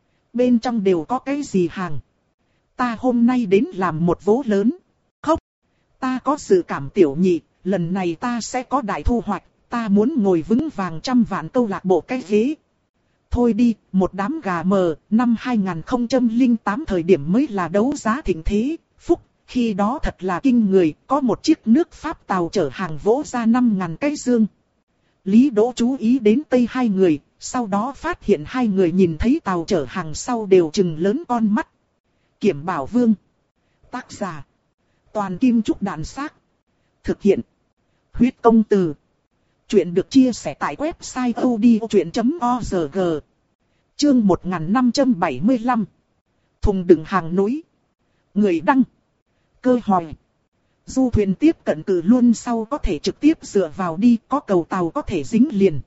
Bên trong đều có cái gì hàng? Ta hôm nay đến làm một vố lớn. Không, ta có dự cảm tiểu nhị, lần này ta sẽ có đại thu hoạch, ta muốn ngồi vững vàng trăm vạn câu lạc bộ cái ghế. Thôi đi, một đám gà mờ, năm hai không không tám thời điểm mới là đấu giá thịnh thế, phúc, khi đó thật là kinh người, có một chiếc nước Pháp tàu chở hàng vỗ ra năm ngàn cái dương. Lý Đỗ chú ý đến Tây hai người, sau đó phát hiện hai người nhìn thấy tàu chở hàng sau đều trừng lớn con mắt. Kiểm Bảo Vương. Tác giả. Toàn Kim Trúc Đàn Xác. Thực hiện. Huyết Công Từ. Chuyện được chia sẻ tại website odchuyện chấm org. Chương một nghìn năm trăm bảy mươi lăm. Thùng đựng hàng núi. Người đăng. Cơ hỏi. Du thuyền tiếp cận cự luân sau có thể trực tiếp dựa vào đi, có cầu tàu có thể dính liền.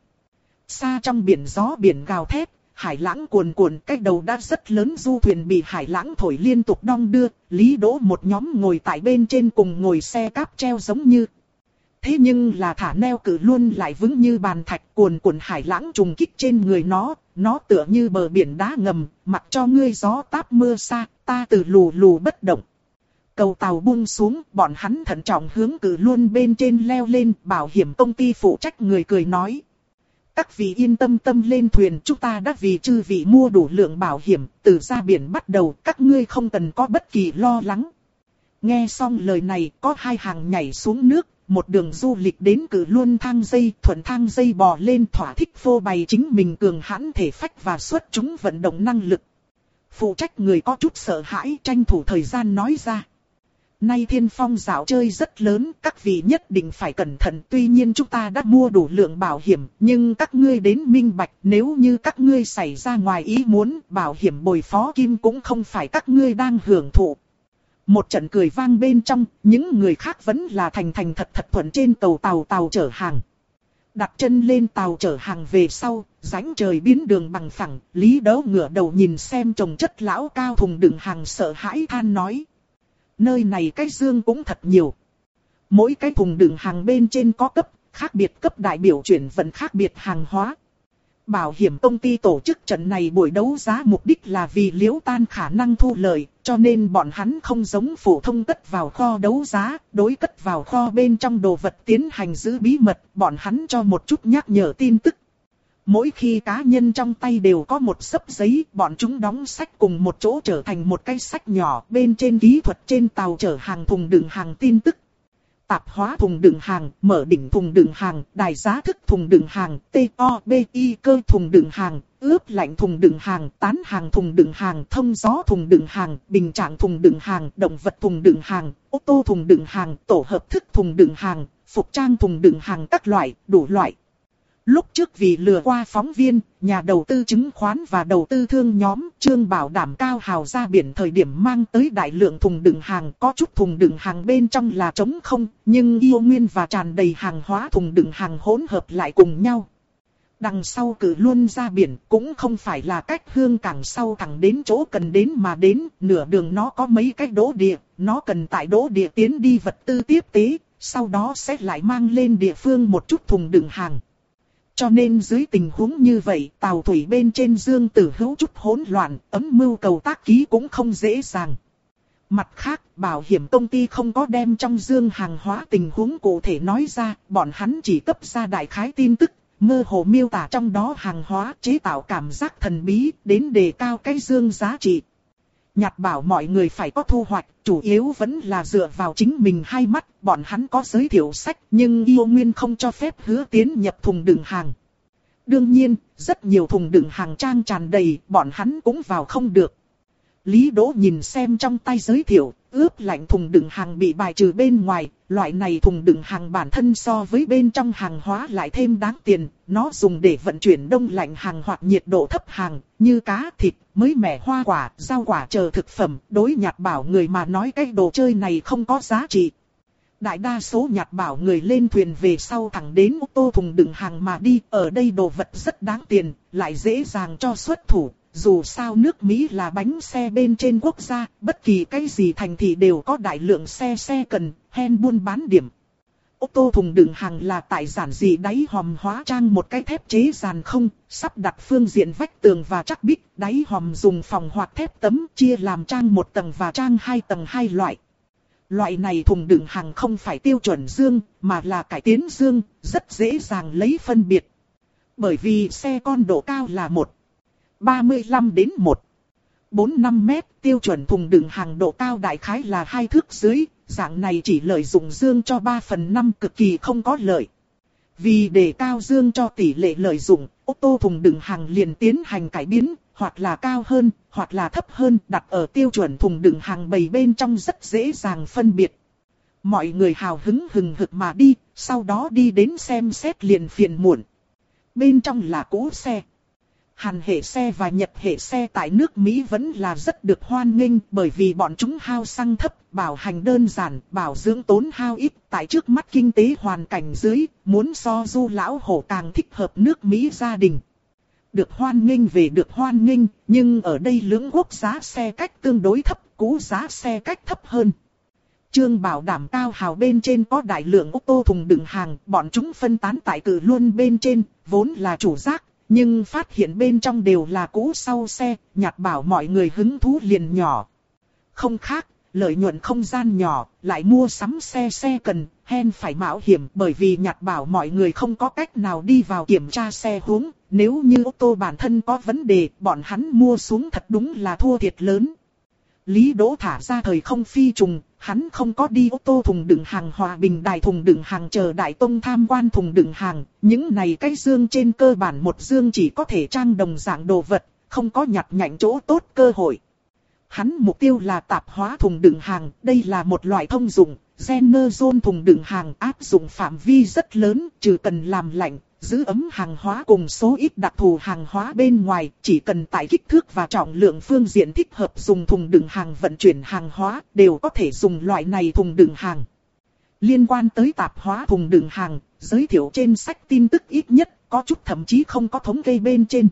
Xa trong biển gió biển gào thét, hải lãng cuồn cuộn, cái đầu đã rất lớn du thuyền bị hải lãng thổi liên tục đong đưa, Lý Đỗ một nhóm ngồi tại bên trên cùng ngồi xe cáp treo giống như. Thế nhưng là thả neo cự luân lại vững như bàn thạch, cuồn cuộn hải lãng trùng kích trên người nó, nó tựa như bờ biển đá ngầm, mặc cho ngươi gió táp mưa xa, ta từ lù lù bất động. Cầu tàu buông xuống, bọn hắn thận trọng hướng cự luân bên trên leo lên, bảo hiểm công ty phụ trách người cười nói. Các vị yên tâm tâm lên thuyền, chúng ta đã vì chư vị mua đủ lượng bảo hiểm, từ ra biển bắt đầu, các ngươi không cần có bất kỳ lo lắng. Nghe xong lời này, có hai hàng nhảy xuống nước, một đường du lịch đến cự luân thang dây, thuận thang dây bò lên thỏa thích phô bày chính mình cường hãn thể phách và xuất chúng vận động năng lực. Phụ trách người có chút sợ hãi tranh thủ thời gian nói ra. Nay Thiên Phong dạo chơi rất lớn, các vị nhất định phải cẩn thận. Tuy nhiên chúng ta đã mua đủ lượng bảo hiểm, nhưng các ngươi đến minh bạch, nếu như các ngươi xảy ra ngoài ý muốn, bảo hiểm bồi phó kim cũng không phải các ngươi đang hưởng thụ. Một trận cười vang bên trong, những người khác vẫn là thành thành thật thật thuận trên tàu tàu tàu chở hàng. Đặt chân lên tàu chở hàng về sau, rãnh trời biến đường bằng phẳng, Lý Đấu ngửa đầu nhìn xem chồng chất lão cao thùng đựng hàng sợ hãi than nói. Nơi này cái dương cũng thật nhiều. Mỗi cái thùng đựng hàng bên trên có cấp, khác biệt cấp đại biểu chuyển vận khác biệt hàng hóa. Bảo hiểm công ty tổ chức trận này buổi đấu giá mục đích là vì liễu tan khả năng thu lợi, cho nên bọn hắn không giống phổ thông cất vào kho đấu giá, đối cất vào kho bên trong đồ vật tiến hành giữ bí mật, bọn hắn cho một chút nhắc nhở tin tức. Mỗi khi cá nhân trong tay đều có một xấp giấy, bọn chúng đóng sách cùng một chỗ trở thành một cái sách nhỏ, bên trên kỹ thuật trên tàu chở hàng thùng đựng hàng tin tức. Tạp hóa thùng đựng hàng, mở đỉnh thùng đựng hàng, đài giá thức thùng đựng hàng, tê o bê i cơ thùng đựng hàng, ướp lạnh thùng đựng hàng, tán hàng thùng đựng hàng, thông gió thùng đựng hàng, bình trạng thùng đựng hàng, động vật thùng đựng hàng, ô tô thùng đựng hàng, tổ hợp thức thùng đựng hàng, phục trang thùng đựng hàng các loại, đủ loại. Lúc trước vì lừa qua phóng viên, nhà đầu tư chứng khoán và đầu tư thương nhóm, Trương Bảo Đảm cao hào ra biển thời điểm mang tới đại lượng thùng đựng hàng, có chút thùng đựng hàng bên trong là trống không, nhưng yêu nguyên và tràn đầy hàng hóa thùng đựng hàng hỗn hợp lại cùng nhau. Đằng sau cử luôn ra biển cũng không phải là cách hương cảng sau thẳng đến chỗ cần đến mà đến, nửa đường nó có mấy cái đỗ địa, nó cần tại đỗ địa tiến đi vật tư tiếp tế, sau đó sẽ lại mang lên địa phương một chút thùng đựng hàng. Cho nên dưới tình huống như vậy, tàu thủy bên trên dương tử hữu chút hỗn loạn, ấm mưu cầu tác ký cũng không dễ dàng. Mặt khác, bảo hiểm công ty không có đem trong dương hàng hóa tình huống cụ thể nói ra, bọn hắn chỉ cấp ra đại khái tin tức, mơ hồ miêu tả trong đó hàng hóa chế tạo cảm giác thần bí, đến đề cao cái dương giá trị. Nhạt bảo mọi người phải có thu hoạch, chủ yếu vẫn là dựa vào chính mình hai mắt, bọn hắn có giới thiệu sách nhưng yêu nguyên không cho phép hứa tiến nhập thùng đựng hàng. Đương nhiên, rất nhiều thùng đựng hàng trang tràn đầy, bọn hắn cũng vào không được. Lý Đỗ nhìn xem trong tay giới thiệu, ướp lạnh thùng đựng hàng bị bài trừ bên ngoài, loại này thùng đựng hàng bản thân so với bên trong hàng hóa lại thêm đáng tiền, nó dùng để vận chuyển đông lạnh hàng hoặc nhiệt độ thấp hàng, như cá, thịt, mới mẻ hoa quả, rau quả chờ thực phẩm, đối nhạt bảo người mà nói cái đồ chơi này không có giá trị. Đại đa số nhạt bảo người lên thuyền về sau thẳng đến ô tô thùng đựng hàng mà đi, ở đây đồ vật rất đáng tiền, lại dễ dàng cho xuất thủ. Dù sao nước Mỹ là bánh xe bên trên quốc gia, bất kỳ cái gì thành thị đều có đại lượng xe xe cần, hen buôn bán điểm. Ô tô thùng đựng hàng là tại giản dị đáy hòm hóa trang một cái thép chế giàn không, sắp đặt phương diện vách tường và chắc bích, đáy hòm dùng phòng hoạt thép tấm, chia làm trang một tầng và trang hai tầng hai loại. Loại này thùng đựng hàng không phải tiêu chuẩn dương, mà là cải tiến dương, rất dễ dàng lấy phân biệt. Bởi vì xe con độ cao là một ba mươi lăm đến một bốn mươi lăm mét, tiêu chuẩn thùng đựng hàng độ cao đại khái là hai thước dưới, dạng này chỉ lợi dụng dương cho ba phần năm cực kỳ không có lợi. Vì để cao dương cho tỷ lệ lợi dụng, ô tô thùng đựng hàng liền tiến hành cải biến, hoặc là cao hơn, hoặc là thấp hơn, đặt ở tiêu chuẩn thùng đựng hàng bầy bên trong rất dễ dàng phân biệt. Mọi người hào hứng hừng hực mà đi, sau đó đi đến xem xét liền phiền muộn. Bên trong là cũ xe. Hàn hệ xe và Nhật hệ xe tại nước Mỹ vẫn là rất được hoan nghênh bởi vì bọn chúng hao xăng thấp, bảo hành đơn giản, bảo dưỡng tốn hao ít. Tại trước mắt kinh tế hoàn cảnh dưới, muốn so du lão hổ càng thích hợp nước Mỹ gia đình. Được hoan nghênh về được hoan nghênh, nhưng ở đây lưỡng quốc giá xe cách tương đối thấp, cũ giá xe cách thấp hơn. Trương Bảo Đảm cao hào bên trên có đại lượng ô tô thùng đựng hàng, bọn chúng phân tán tại cử luôn bên trên, vốn là chủ giác. Nhưng phát hiện bên trong đều là cũ sau xe, nhạt bảo mọi người hứng thú liền nhỏ. Không khác, lợi nhuận không gian nhỏ, lại mua sắm xe xe cần, hen phải mạo hiểm bởi vì nhạt bảo mọi người không có cách nào đi vào kiểm tra xe huống. Nếu như ô tô bản thân có vấn đề, bọn hắn mua xuống thật đúng là thua thiệt lớn. Lý Đỗ thả ra thời không phi trùng, hắn không có đi ô tô thùng đựng hàng Hòa Bình đài thùng đựng hàng chờ Đại Tông tham quan thùng đựng hàng. Những này cái dương trên cơ bản một dương chỉ có thể trang đồng dạng đồ vật, không có nhặt nhạnh chỗ tốt cơ hội. Hắn mục tiêu là tạp hóa thùng đựng hàng, đây là một loại thông dụng, General thùng đựng hàng áp dụng phạm vi rất lớn, trừ cần làm lạnh, giữ ấm hàng hóa cùng số ít đặc thù hàng hóa bên ngoài, chỉ cần tại kích thước và trọng lượng phương diện thích hợp dùng thùng đựng hàng vận chuyển hàng hóa, đều có thể dùng loại này thùng đựng hàng. Liên quan tới tạp hóa thùng đựng hàng, giới thiệu trên sách tin tức ít nhất, có chút thậm chí không có thống kê bên trên.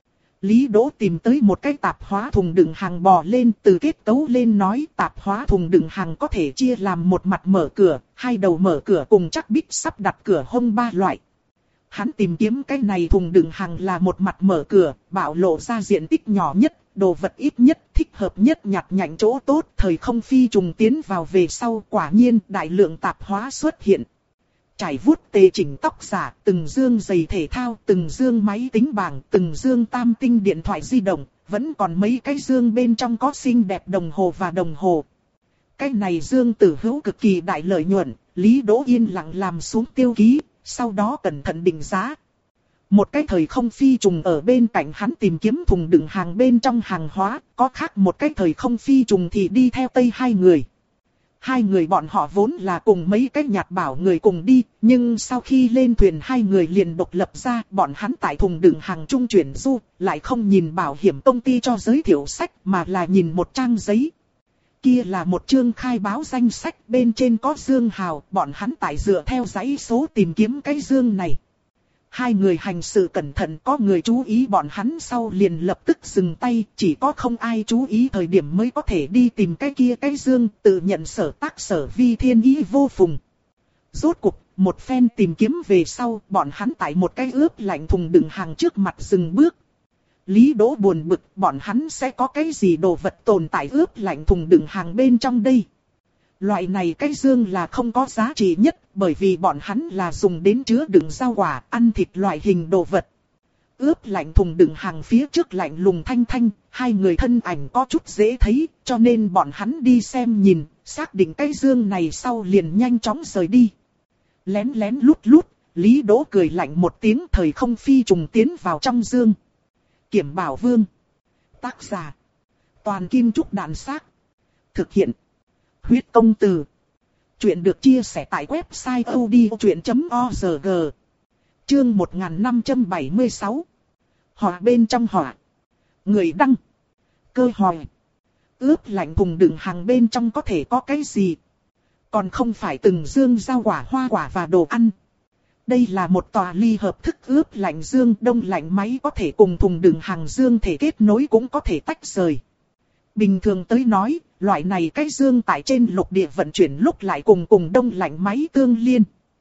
Lý Đỗ tìm tới một cái tạp hóa thùng đựng hàng bò lên, từ kết cấu lên nói tạp hóa thùng đựng hàng có thể chia làm một mặt mở cửa, hai đầu mở cửa cùng chắc bít sắp đặt cửa hông ba loại. Hắn tìm kiếm cái này thùng đựng hàng là một mặt mở cửa, bạo lộ ra diện tích nhỏ nhất, đồ vật ít nhất, thích hợp nhất nhặt nhạnh chỗ tốt, thời không phi trùng tiến vào về sau, quả nhiên đại lượng tạp hóa xuất hiện. Trải vuốt tề chỉnh tóc giả, từng dương giày thể thao, từng dương máy tính bảng, từng dương tam tinh điện thoại di động, vẫn còn mấy cái dương bên trong có xinh đẹp đồng hồ và đồng hồ. Cái này dương tử hữu cực kỳ đại lợi nhuận, Lý Đỗ yên lặng làm xuống tiêu ký, sau đó cẩn thận định giá. Một cái thời không phi trùng ở bên cạnh hắn tìm kiếm thùng đựng hàng bên trong hàng hóa, có khác một cái thời không phi trùng thì đi theo tây hai người. Hai người bọn họ vốn là cùng mấy cái nhạt bảo người cùng đi, nhưng sau khi lên thuyền hai người liền độc lập ra, bọn hắn tại thùng đựng hàng trung chuyển du, lại không nhìn bảo hiểm công ty cho giới thiệu sách mà là nhìn một trang giấy. Kia là một chương khai báo danh sách, bên trên có dương hào, bọn hắn tại dựa theo dãy số tìm kiếm cái dương này. Hai người hành sự cẩn thận, có người chú ý bọn hắn sau liền lập tức dừng tay, chỉ có không ai chú ý thời điểm mới có thể đi tìm cái kia cái dương, tự nhận sở tác sở vi thiên ý vô phùng. Rốt cục, một phen tìm kiếm về sau, bọn hắn tại một cái ướp lạnh thùng đựng hàng trước mặt dừng bước. Lý Đỗ buồn bực, bọn hắn sẽ có cái gì đồ vật tồn tại ướp lạnh thùng đựng hàng bên trong đây. Loại này cái dương là không có giá trị nhất, bởi vì bọn hắn là dùng đến chứa đựng rau quả, ăn thịt loại hình đồ vật. Ướp lạnh thùng đựng hàng phía trước lạnh lùng thanh thanh, hai người thân ảnh có chút dễ thấy, cho nên bọn hắn đi xem nhìn, xác định cái dương này sau liền nhanh chóng rời đi. Lén lén lút lút, Lý Đỗ cười lạnh một tiếng, thời không phi trùng tiến vào trong dương. Kiểm Bảo Vương. Tác giả. Toàn Kim Trúc Đạn Xác. Thực hiện. Huyết Công Từ. Chuyện được chia sẻ tại website odchuyện chấm org. Chương một nghìn năm trăm bảy mươi sáu. Họa bên trong họa. Người đăng. Cơ hỏi. Ướp lạnh thùng đựng hàng bên trong có thể có cái gì? Còn không phải từng dương rau quả, hoa quả và đồ ăn. Đây là một tòa ly hợp thức ướp lạnh dương, đông lạnh máy có thể cùng thùng đựng hàng dương thể kết nối cũng có thể tách rời. Bình thường tới nói, loại này cái dương tại trên lục địa vận chuyển lúc lại cùng cùng đông lạnh máy tương liên.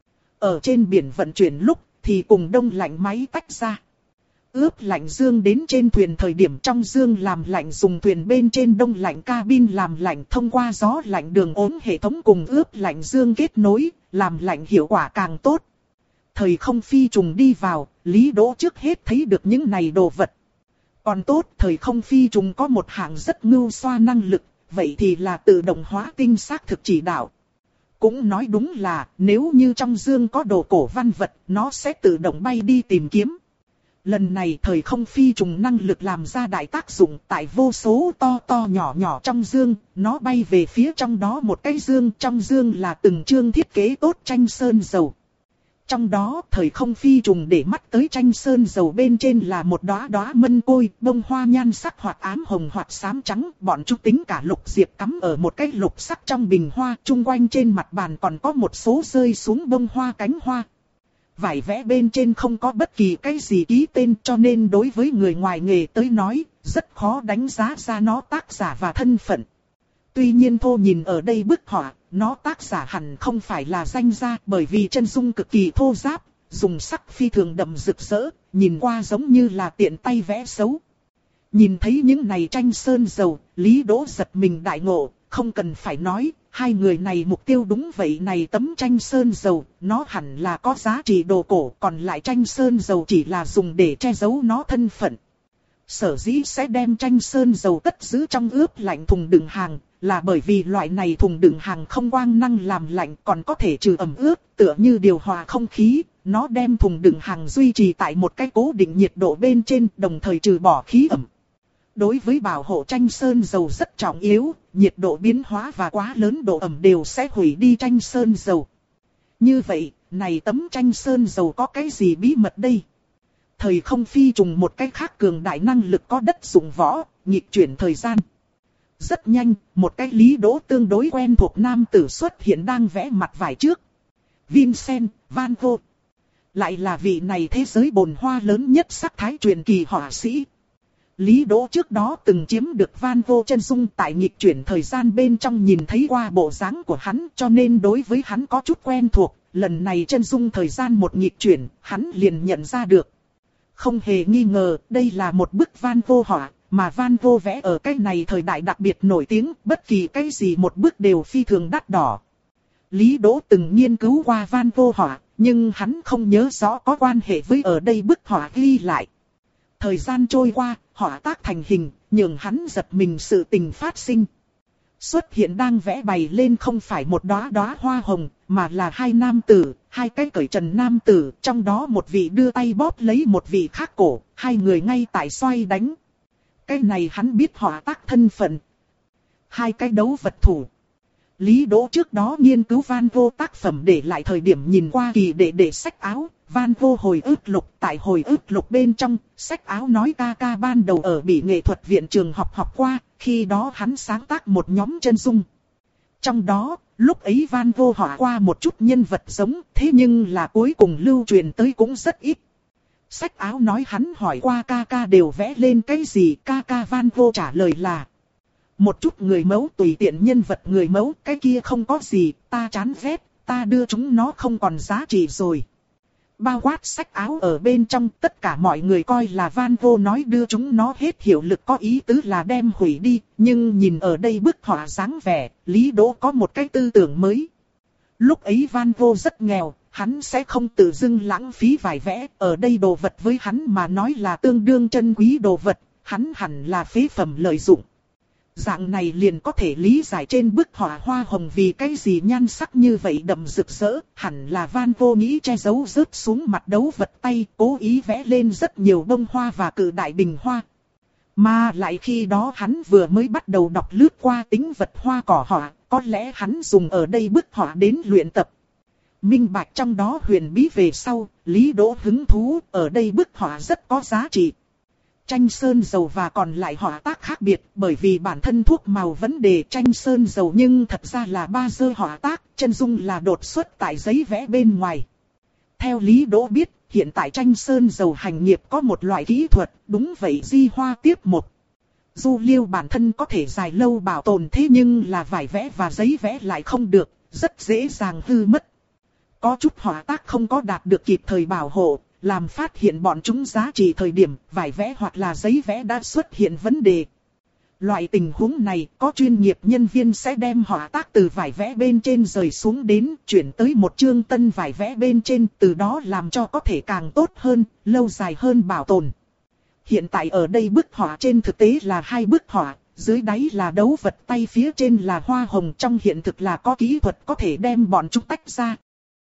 Ở trên biển vận chuyển lúc thì cùng đông lạnh máy tách ra. Ướp lạnh dương đến trên thuyền thời điểm trong dương làm lạnh dùng thuyền bên trên đông lạnh cabin làm lạnh thông qua gió lạnh đường ốm hệ thống cùng ướp lạnh dương kết nối, làm lạnh hiệu quả càng tốt. Thời không phi trùng đi vào, Lý Đỗ trước hết thấy được những này đồ vật. Còn tốt, thời không phi trùng có một hạng rất ngưu xoa năng lực, vậy thì là tự động hóa tinh xác thực chỉ đạo. Cũng nói đúng là, nếu như trong dương có đồ cổ văn vật, nó sẽ tự động bay đi tìm kiếm. Lần này thời không phi trùng năng lực làm ra đại tác dụng tại vô số to to nhỏ nhỏ trong dương, nó bay về phía trong đó một cái dương, trong dương là từng chương thiết kế tốt tranh sơn dầu. Trong đó, thời không phi trùng để mắt tới tranh sơn dầu bên trên là một đóa đóa mân côi, bông hoa nhan sắc hoặc ám hồng hoặc xám trắng, bọn chúng tính cả lục diệp cắm ở một cái lục sắc trong bình hoa, chung quanh trên mặt bàn còn có một số rơi xuống bông hoa cánh hoa. Vải vẽ bên trên không có bất kỳ cái gì ký tên, cho nên đối với người ngoài nghề tới nói, rất khó đánh giá ra nó tác giả và thân phận. Tuy nhiên thô nhìn ở đây bức họa, nó tác giả hẳn không phải là danh gia, bởi vì chân dung cực kỳ thô ráp, dùng sắc phi thường đậm rực rỡ, nhìn qua giống như là tiện tay vẽ xấu. Nhìn thấy những này tranh sơn dầu, Lý Đỗ giật mình đại ngộ, không cần phải nói, hai người này mục tiêu đúng vậy, này tấm tranh sơn dầu, nó hẳn là có giá trị đồ cổ, còn lại tranh sơn dầu chỉ là dùng để che giấu nó thân phận. Sở dĩ sẽ đem tranh sơn dầu cất giữ trong ướp lạnh thùng đựng hàng, là bởi vì loại này thùng đựng hàng không quang năng làm lạnh còn có thể trừ ẩm ướt, tựa như điều hòa không khí, nó đem thùng đựng hàng duy trì tại một cái cố định nhiệt độ bên trên, đồng thời trừ bỏ khí ẩm. Đối với bảo hộ tranh sơn dầu rất trọng yếu, nhiệt độ biến hóa và quá lớn độ ẩm đều sẽ hủy đi tranh sơn dầu. Như vậy, này tấm tranh sơn dầu có cái gì bí mật đây? Thời không phi trùng một cách khác cường đại năng lực có đất dụng võ, nghịch chuyển thời gian. Rất nhanh, một cái Lý Đỗ tương đối quen thuộc nam tử xuất hiện đang vẽ mặt vải trước. Vincent Van Gogh. Lại là vị này thế giới bồn hoa lớn nhất sắc thái truyền kỳ họa sĩ. Lý Đỗ trước đó từng chiếm được Van Gogh chân dung tại nghịch chuyển thời gian bên trong nhìn thấy qua bộ dáng của hắn, cho nên đối với hắn có chút quen thuộc. Lần này chân dung thời gian một nghịch chuyển, hắn liền nhận ra được. Không hề nghi ngờ, đây là một bức Van Gogh họa, mà Van Gogh vẽ ở cái này thời đại đặc biệt nổi tiếng, bất kỳ cái gì một bức đều phi thường đắt đỏ. Lý Đỗ từng nghiên cứu qua Van Gogh họa, nhưng hắn không nhớ rõ có quan hệ với ở đây bức họa ghi lại. Thời gian trôi qua, họa tác thành hình, nhường hắn giật mình sự tình phát sinh. Xuất hiện đang vẽ bày lên không phải một đóa đóa hoa hồng, mà là hai nam tử, hai cái cởi trần nam tử, trong đó một vị đưa tay bóp lấy một vị khác cổ, hai người ngay tại xoay đánh. Cái này hắn biết họa tác thân phận. Hai cái đấu vật thủ. Lý Đỗ trước đó nghiên cứu Van Gogh tác phẩm để lại thời điểm nhìn qua kỳ đệ đệ sách áo, Van Gogh hồi ức lục. Tại hồi ức lục bên trong, sách áo nói ca ca ban đầu ở Bỉ nghệ thuật viện trường học học qua, khi đó hắn sáng tác một nhóm chân dung. Trong đó, lúc ấy Van Gogh họa qua một chút nhân vật giống, thế nhưng là cuối cùng lưu truyền tới cũng rất ít. Sách áo nói hắn hỏi qua ca ca đều vẽ lên cái gì, ca ca Van Gogh trả lời là một chút người mẫu tùy tiện nhân vật người mẫu, cái kia không có gì, ta chán ghét, ta đưa chúng nó không còn giá trị rồi. Bao quát sách áo ở bên trong, tất cả mọi người coi là Van Gogh nói đưa chúng nó hết hiệu lực có ý tứ là đem hủy đi, nhưng nhìn ở đây bức họa dáng vẻ, Lý Đỗ có một cái tư tưởng mới. Lúc ấy Van Gogh rất nghèo, hắn sẽ không tự dưng lãng phí vải vẽ, ở đây đồ vật với hắn mà nói là tương đương chân quý đồ vật, hắn hẳn là phế phẩm lợi dụng. Dạng này liền có thể lý giải trên bức họa hoa hồng vì cái gì nhan sắc như vậy đậm rực rỡ, hẳn là Van Gogh nghĩ che giấu rớt xuống mặt đấu vật tay, cố ý vẽ lên rất nhiều bông hoa và cự đại bình hoa. Mà lại khi đó hắn vừa mới bắt đầu đọc lướt qua tính vật hoa cỏ họa, có lẽ hắn dùng ở đây bức họa đến luyện tập. Minh bạch trong đó huyền bí về sau, Lý Đỗ hứng thú, ở đây bức họa rất có giá trị. Tranh sơn dầu và còn lại họa tác khác biệt, bởi vì bản thân thuốc màu vấn đề tranh sơn dầu nhưng thật ra là ba dơ họa tác, chân dung là đột xuất tại giấy vẽ bên ngoài. Theo Lý Đỗ biết, hiện tại tranh sơn dầu hành nghiệp có một loại kỹ thuật, đúng vậy di hoa tiếp một. Du liêu bản thân có thể dài lâu bảo tồn thế nhưng là vải vẽ và giấy vẽ lại không được, rất dễ dàng hư mất. Có chút họa tác không có đạt được kịp thời bảo hộ, làm phát hiện bọn chúng giá trị thời điểm vải vẽ hoặc là giấy vẽ đã xuất hiện vấn đề. Loại tình huống này có chuyên nghiệp nhân viên sẽ đem họa tác từ vải vẽ bên trên rời xuống đến chuyển tới một chương tân vải vẽ bên trên, từ đó làm cho có thể càng tốt hơn, lâu dài hơn bảo tồn. Hiện tại ở đây bức họa trên thực tế là hai bức họa, dưới đáy là đấu vật tay, phía trên là hoa hồng, trong hiện thực là có kỹ thuật có thể đem bọn chúng tách ra.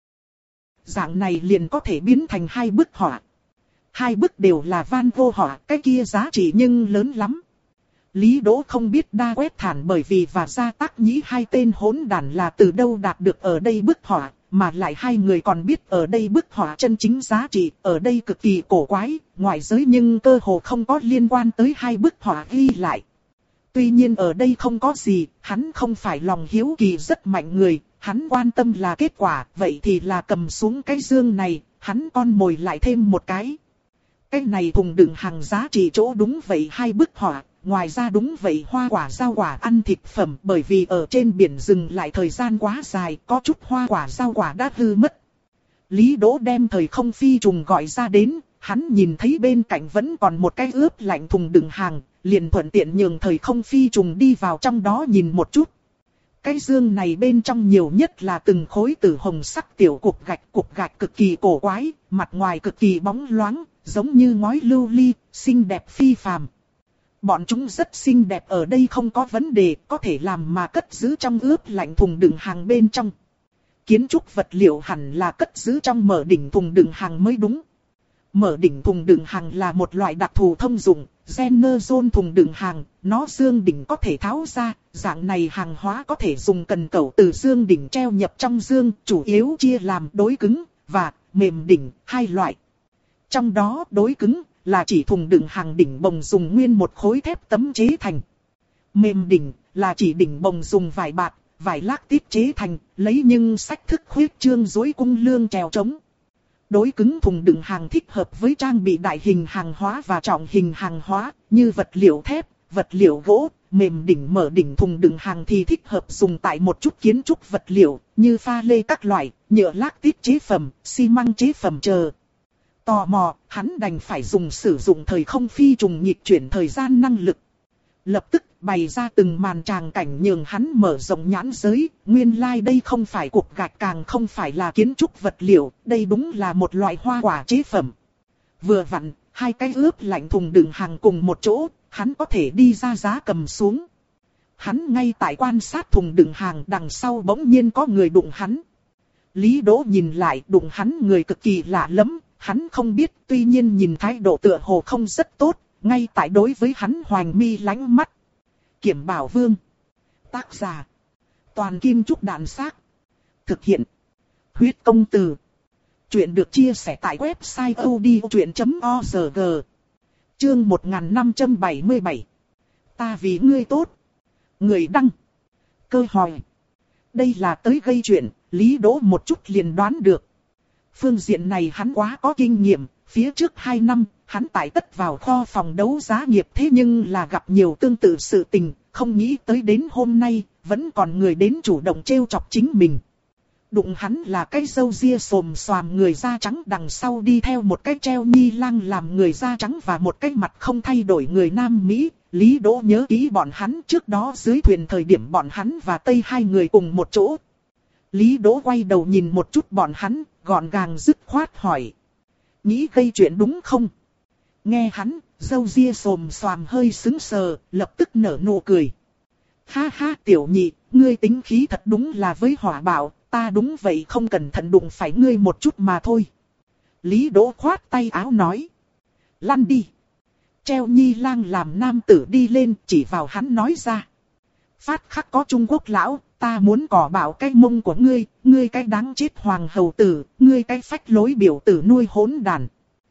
Dạng này liền có thể biến thành hai bức họa. Hai bức đều là Van Gogh họa, cái kia giá trị nhưng lớn lắm. Lý Đỗ không biết đa quét thản bởi vì và gia tác nhĩ hai tên hỗn đản là từ đâu đạt được ở đây bức họa, mà lại hai người còn biết ở đây bức họa chân chính giá trị, ở đây cực kỳ cổ quái, ngoại giới nhưng cơ hồ không có liên quan tới hai bức họa ghi lại. Tuy nhiên ở đây không có gì, hắn không phải lòng hiếu kỳ rất mạnh người, hắn quan tâm là kết quả, vậy thì là cầm xuống cái dương này, hắn con mồi lại thêm một cái. Cái này thùng đựng hàng giá trị chỗ đúng vậy hai bức họa, ngoài ra đúng vậy hoa quả rau quả ăn thịt phẩm, bởi vì ở trên biển dừng lại thời gian quá dài, có chút hoa quả rau quả đã hư mất. Lý Đỗ đem thời không phi trùng gọi ra đến, hắn nhìn thấy bên cạnh vẫn còn một cái ướp lạnh thùng đựng hàng, liền thuận tiện nhường thời không phi trùng đi vào trong đó nhìn một chút. Cái dương này bên trong nhiều nhất là từng khối tử hồng sắc tiểu cục gạch, cục gạch cực kỳ cổ quái, mặt ngoài cực kỳ bóng loáng, giống như ngói lưu ly, xinh đẹp phi phàm. Bọn chúng rất xinh đẹp, ở đây không có vấn đề, có thể làm mà cất giữ trong ướp lạnh thùng đựng hàng bên trong. Kiến trúc vật liệu hẳn là cất giữ trong mở đỉnh thùng đựng hàng mới đúng. Mở đỉnh thùng đựng hàng là một loại đặc thù thông dụng, Generation thùng đựng hàng, nó dương đỉnh có thể tháo ra, dạng này hàng hóa có thể dùng cần cẩu từ dương đỉnh treo nhập trong dương, chủ yếu chia làm đối cứng và mềm đỉnh hai loại. Trong đó đối cứng là chỉ thùng đựng hàng đỉnh bồng dùng nguyên một khối thép tấm chế thành. Mềm đỉnh là chỉ đỉnh bồng dùng vải bạt, vải lác tiết chế thành, lấy nhưng sách thức khuyết trương dối cung lương trèo trống. Đối cứng thùng đựng hàng thích hợp với trang bị đại hình hàng hóa và trọng hình hàng hóa, như vật liệu thép, vật liệu gỗ. Mềm đỉnh mở đỉnh thùng đựng hàng thì thích hợp dùng tại một chút kiến trúc vật liệu, như pha lê các loại, nhựa lác tiết chế phẩm, xi măng chế phẩm chờ. Tò mò, hắn đành phải dùng sử dụng thời không phi trùng nhịp chuyển thời gian năng lực. Lập tức bày ra từng màn tràng cảnh nhường hắn mở rộng nhãn giới, nguyên lai like đây không phải cục gạch càng không phải là kiến trúc vật liệu, đây đúng là một loại hoa quả chế phẩm. Vừa vặn, hai cái ướp lạnh thùng đựng hàng cùng một chỗ, hắn có thể đi ra giá cầm xuống. Hắn ngay tại quan sát thùng đựng hàng đằng sau bỗng nhiên có người đụng hắn. Lý Đỗ nhìn lại đụng hắn người cực kỳ lạ lắm, hắn không biết tuy nhiên nhìn thái độ tựa hồ không rất tốt, ngay tại đối với hắn hoành mi lánh mắt. Kiểm Bảo Vương. Tác giả. Toàn Kim Trúc Đạn Xác. Thực hiện. Huyết Công Từ. Chuyện được chia sẻ tại website odchuyện chấm org. Chương một nghìn năm trăm bảy mươi bảy. Ta vì ngươi tốt. Người đăng. Cơ hỏi. Đây là tới gây chuyện, Lý Đỗ một chút liền đoán được. Phương diện này hắn quá có kinh nghiệm, phía trước hai năm, hắn tải tất vào kho phòng đấu giá nghiệp thế nhưng là gặp nhiều tương tự sự tình, không nghĩ tới đến hôm nay, vẫn còn người đến chủ động trêu chọc chính mình. Đụng hắn là cái râu ria xồm xoàm người da trắng đằng sau đi theo một cái treo nhi lang làm người da trắng và một cái mặt không thay đổi người Nam Mỹ. Lý Đỗ nhớ kỹ bọn hắn trước đó dưới thuyền thời điểm bọn hắn và Tây hai người cùng một chỗ. Lý Đỗ quay đầu nhìn một chút bọn hắn, gọn gàng dứt khoát hỏi. Nghĩ gây chuyện đúng không? Nghe hắn, râu ria xồm xoàm hơi sững sờ, lập tức nở nụ cười. Ha ha tiểu nhị, ngươi tính khí thật đúng là với hỏa bạo, ta đúng vậy không cẩn thận đụng phải ngươi một chút mà thôi. Lý Đỗ khoát tay áo nói. Lăn đi. Treo nhi lang làm nam tử đi lên chỉ vào hắn nói ra. Phát khắc có Trung Quốc lão, ta muốn cỏ bảo cái mông của ngươi, ngươi cái đáng chết hoàng hầu tử, ngươi cái phách lối biểu tử nuôi hỗn đàn.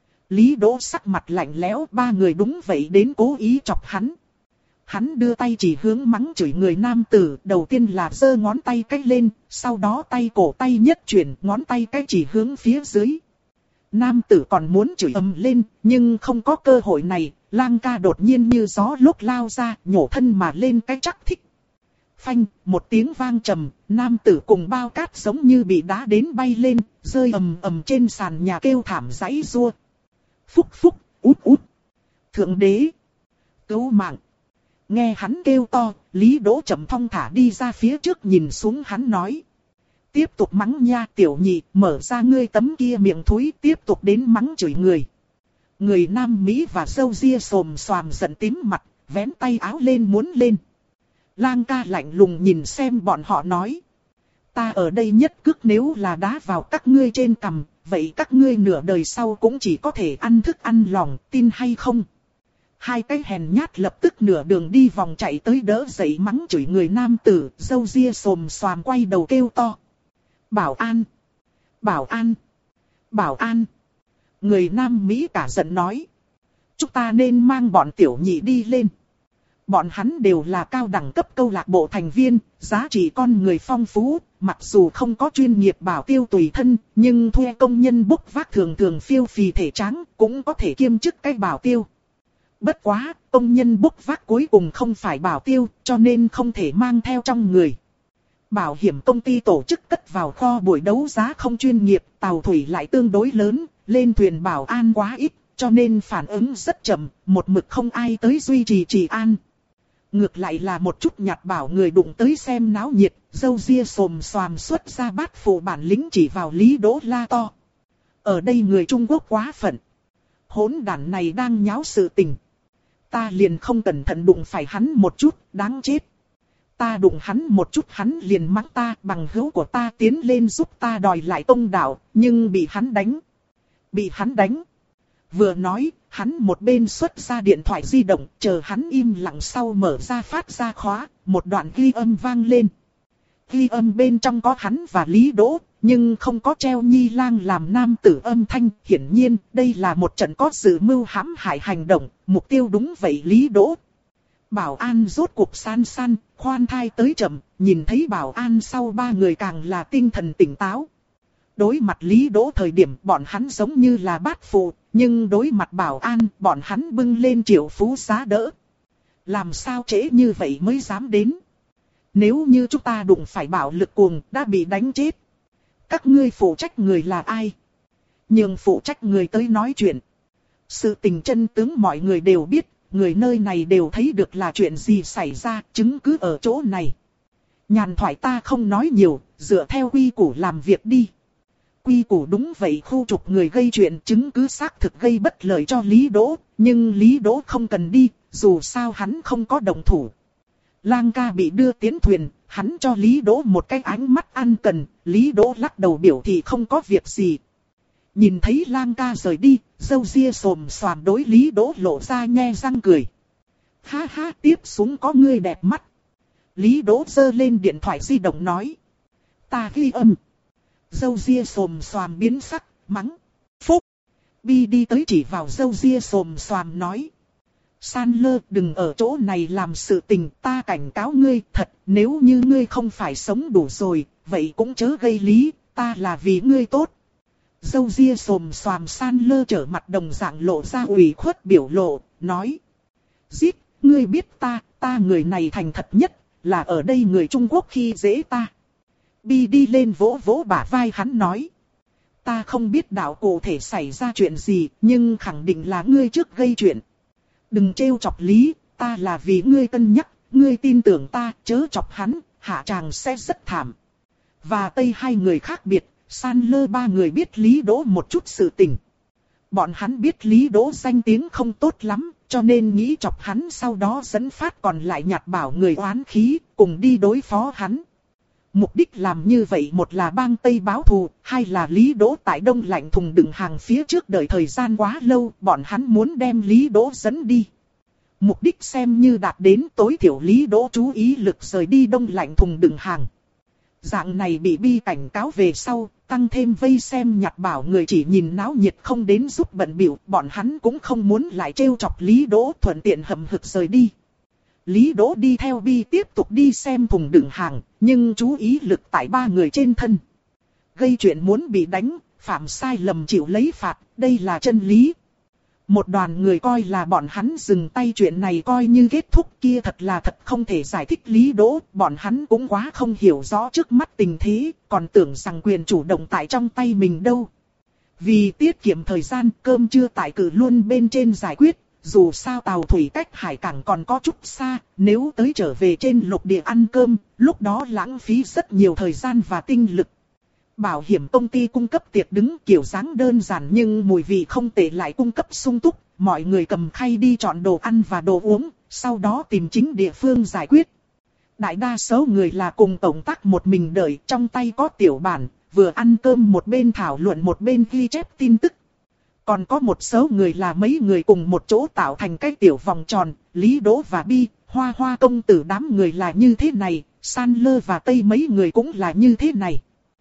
Lý Đỗ sắc mặt lạnh lẽo, ba người đúng vậy đến cố ý chọc hắn. Hắn đưa tay chỉ hướng mắng chửi người nam tử, đầu tiên là giơ ngón tay cái lên, sau đó tay cổ tay nhất chuyển, ngón tay cái chỉ hướng phía dưới. Nam tử còn muốn chửi ầm lên, nhưng không có cơ hội này, lang ca đột nhiên như gió lúc lao ra, nhổ thân mà lên cái chắc thích. Phanh, một tiếng vang trầm, nam tử cùng bao cát giống như bị đá đến bay lên, rơi ầm ầm trên sàn nhà kêu thảm giãy giụa. Phúc phúc, út út. Thượng đế. Cứu mạng. Nghe hắn kêu to, Lý Đỗ chậm thong thả đi ra phía trước nhìn xuống hắn nói. Tiếp tục mắng nha tiểu nhị, mở ra ngươi tấm kia miệng thúi, tiếp tục đến mắng chửi người. Người Nam Mỹ và râu ria xồm xoàm giận tím mặt, vén tay áo lên muốn lên. Lang ca lạnh lùng nhìn xem bọn họ nói. Ta ở đây nhất cước nếu là đá vào các ngươi trên cằm, vậy các ngươi nửa đời sau cũng chỉ có thể ăn thức ăn lòng, tin hay không? Hai cái hèn nhát lập tức nửa đường đi vòng chạy tới đỡ dậy mắng chửi người nam tử, râu ria xồm xoàm quay đầu kêu to. Bảo an! Bảo an! Bảo an! Người Nam Mỹ cả giận nói. Chúng ta nên mang bọn tiểu nhị đi lên. Bọn hắn đều là cao đẳng cấp câu lạc bộ thành viên, giá trị con người phong phú, mặc dù không có chuyên nghiệp bảo tiêu tùy thân, nhưng thuê công nhân bốc vác thường thường phiêu phì thể tráng, cũng có thể kiêm chức cái bảo tiêu. Bất quá, công nhân bốc vác cuối cùng không phải bảo tiêu, cho nên không thể mang theo trong người. Bảo hiểm công ty tổ chức cất vào kho buổi đấu giá không chuyên nghiệp, tàu thủy lại tương đối lớn, lên thuyền bảo an quá ít, cho nên phản ứng rất chậm, một mực không ai tới duy trì trì an. Ngược lại là một chút nhặt bảo người đụng tới xem náo nhiệt, râu ria xồm xoàm xuất ra bát phụ bản lĩnh chỉ vào Lý Đỗ la to. Ở đây người Trung Quốc quá phận. Hỗn đản này đang nháo sự tình. Ta liền không cẩn thận đụng phải hắn một chút, đáng chết. Ta đụng hắn một chút hắn liền mắng ta, bằng hữu của ta tiến lên giúp ta đòi lại công đạo, nhưng bị hắn đánh. Bị hắn đánh. Vừa nói, hắn một bên xuất ra điện thoại di động, chờ hắn im lặng sau mở ra phát ra khóa, một đoạn ghi âm vang lên. Ghi âm bên trong có hắn và Lý Đỗ, nhưng không có treo Nhi Lang làm nam tử âm thanh. Hiển nhiên, đây là một trận có dự mưu hãm hại hành động, mục tiêu đúng vậy Lý Đỗ. Bảo an rốt cuộc san san, khoan thai tới chậm, nhìn thấy bảo an sau ba người càng là tinh thần tỉnh táo. Đối mặt Lý Đỗ thời điểm bọn hắn giống như là bát phụ, nhưng đối mặt bảo an bọn hắn bưng lên triệu phú giá đỡ. Làm sao trễ như vậy mới dám đến? Nếu như chúng ta đụng phải bạo lực cuồng đã bị đánh chết. Các ngươi phụ trách người là ai? Nhưng phụ trách người tới nói chuyện. Sự tình chân tướng mọi người đều biết, người nơi này đều thấy được là chuyện gì xảy ra, chứng cứ ở chỗ này. Nhàn thoại ta không nói nhiều, dựa theo quy củ làm việc đi. Quy củ đúng vậy, khu trục người gây chuyện, chứng cứ xác thực gây bất lợi cho Lý Đỗ, nhưng Lý Đỗ không cần đi, dù sao hắn không có động thủ. Lang ca bị đưa tiến thuyền, hắn cho Lý Đỗ một cái ánh mắt ăn cần, Lý Đỗ lắc đầu biểu thị không có việc gì. Nhìn thấy Lang ca rời đi, râu ria xồm xoàm đối Lý Đỗ lộ ra nhe răng cười. Ha ha, tiếp xuống có ngươi đẹp mắt. Lý Đỗ giơ lên điện thoại di động nói. Ta ghi âm. Râu ria xồm xoàm biến sắc, mắng. Phúc. Bi đi tới chỉ vào râu ria xồm xoàm nói. Sandler, đừng ở chỗ này làm sự tình, ta cảnh cáo ngươi thật, nếu như ngươi không phải sống đủ rồi, vậy cũng chớ gây lý, ta là vì ngươi tốt. Râu ria xồm xoàm Sandler trở mặt đồng dạng lộ ra ủy khuất biểu lộ, nói. Giết, ngươi biết ta, ta người này thành thật nhất, là ở đây người Trung Quốc khi dễ ta. Bi đi lên vỗ vỗ bả vai hắn nói. Ta không biết đạo cụ thể xảy ra chuyện gì, nhưng khẳng định là ngươi trước gây chuyện. Đừng trêu chọc Lý, ta là vì ngươi cân nhắc, ngươi tin tưởng ta, chớ chọc hắn, hạ tràng sẽ rất thảm. Và Tây hai người khác biệt, Sandler ba người biết Lý Đỗ một chút sự tình. Bọn hắn biết Lý Đỗ danh tiếng không tốt lắm, cho nên nghĩ chọc hắn sau đó dẫn phát còn lại nhặt bảo người oán khí, cùng đi đối phó hắn. Mục đích làm như vậy một là bang Tây báo thù, hai là Lý Đỗ tại đông lạnh thùng đựng hàng phía trước đợi thời gian quá lâu, bọn hắn muốn đem Lý Đỗ dẫn đi. Mục đích xem như đạt đến, tối thiểu Lý Đỗ chú ý lực rời đi đông lạnh thùng đựng hàng. Dạng này bị Bi cảnh cáo về sau, tăng thêm vây xem nhặt bảo người chỉ nhìn náo nhiệt không đến giúp bận biểu, bọn hắn cũng không muốn lại trêu chọc Lý Đỗ, thuận tiện hậm hực rời đi. Lý Đỗ đi theo Bi tiếp tục đi xem thùng đựng hàng, nhưng chú ý lực tại ba người trên thân. Gây chuyện muốn bị đánh, phạm sai lầm chịu lấy phạt, đây là chân lý. Một đoàn người coi là bọn hắn dừng tay chuyện này coi như kết thúc, kia thật là thật không thể giải thích Lý Đỗ, bọn hắn cũng quá không hiểu rõ trước mắt tình thế, còn tưởng rằng quyền chủ động tại trong tay mình đâu. Vì tiết kiệm thời gian, cơm trưa tại cử luôn bên trên giải quyết. Dù sao tàu thủy cách hải cảng còn có chút xa, nếu tới trở về trên lục địa ăn cơm, lúc đó lãng phí rất nhiều thời gian và tinh lực. Bảo hiểm công ty cung cấp tiệc đứng kiểu dáng đơn giản nhưng mùi vị không tệ lại cung cấp sung túc, mọi người cầm khay đi chọn đồ ăn và đồ uống, sau đó tìm chính địa phương giải quyết. Đại đa số người là cùng tổng tác một mình đợi, trong tay có tiểu bản, vừa ăn cơm một bên thảo luận một bên ghi chép tin tức. Còn có một số người là mấy người cùng một chỗ tạo thành cái tiểu vòng tròn, Lý Đỗ và Bi, Hoa Hoa công tử đám người là như thế này, Sandler và Tây mấy người cũng là như thế này.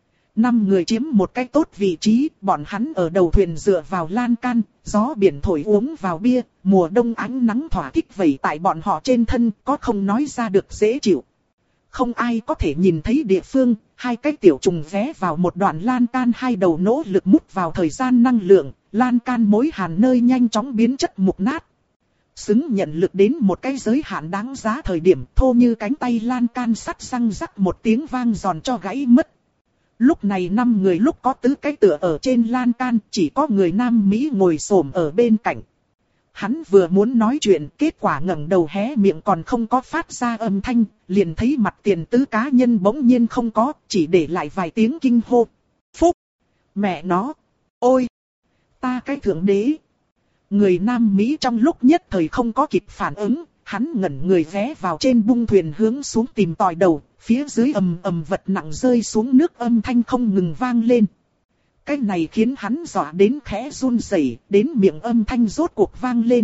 Năm người chiếm một cái tốt vị trí, bọn hắn ở đầu thuyền dựa vào lan can, gió biển thổi uống vào bia, mùa đông ánh nắng thỏa thích vẩy tại bọn họ trên thân, có không nói ra được dễ chịu. Không ai có thể nhìn thấy địa phương, hai cái tiểu trùng vé vào một đoạn lan can hai đầu nỗ lực mút vào thời gian năng lượng, lan can mối hàn nơi nhanh chóng biến chất mục nát. Xứng nhận lực đến một cái giới hạn đáng giá thời điểm thô như cánh tay lan can sắt răng rắc một tiếng vang giòn cho gãy mất. Lúc này năm người lúc có tứ cái tựa ở trên lan can, chỉ có người Nam Mỹ ngồi xổm ở bên cạnh. Hắn vừa muốn nói chuyện, kết quả ngẩng đầu hé miệng còn không có phát ra âm thanh, liền thấy mặt tiền tứ cá nhân bỗng nhiên không có, chỉ để lại vài tiếng kinh hô. Phúc! Mẹ nó! Ôi! Ta cái thượng đế! Người Nam Mỹ trong lúc nhất thời không có kịp phản ứng, hắn ngẩn người ghé vào trên bung thuyền hướng xuống tìm tòi đầu, phía dưới ầm ầm vật nặng rơi xuống nước âm thanh không ngừng vang lên. Cái này khiến hắn dọa đến khẽ run rẩy, đến miệng âm thanh rốt cuộc vang lên.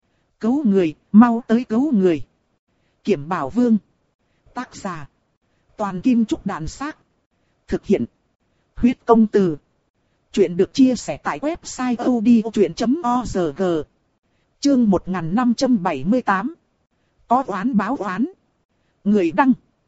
Cứu người, mau tới cứu người. Kiểm Bảo Vương. Tác giả. Toàn Kim Trúc Đàn Xác. Thực hiện. Huyết Công Từ. Chuyện được chia sẻ tại website odchuyện chấm org. Chương một nghìn năm trăm bảy mươi tám. Có oán báo oán. Người đăng.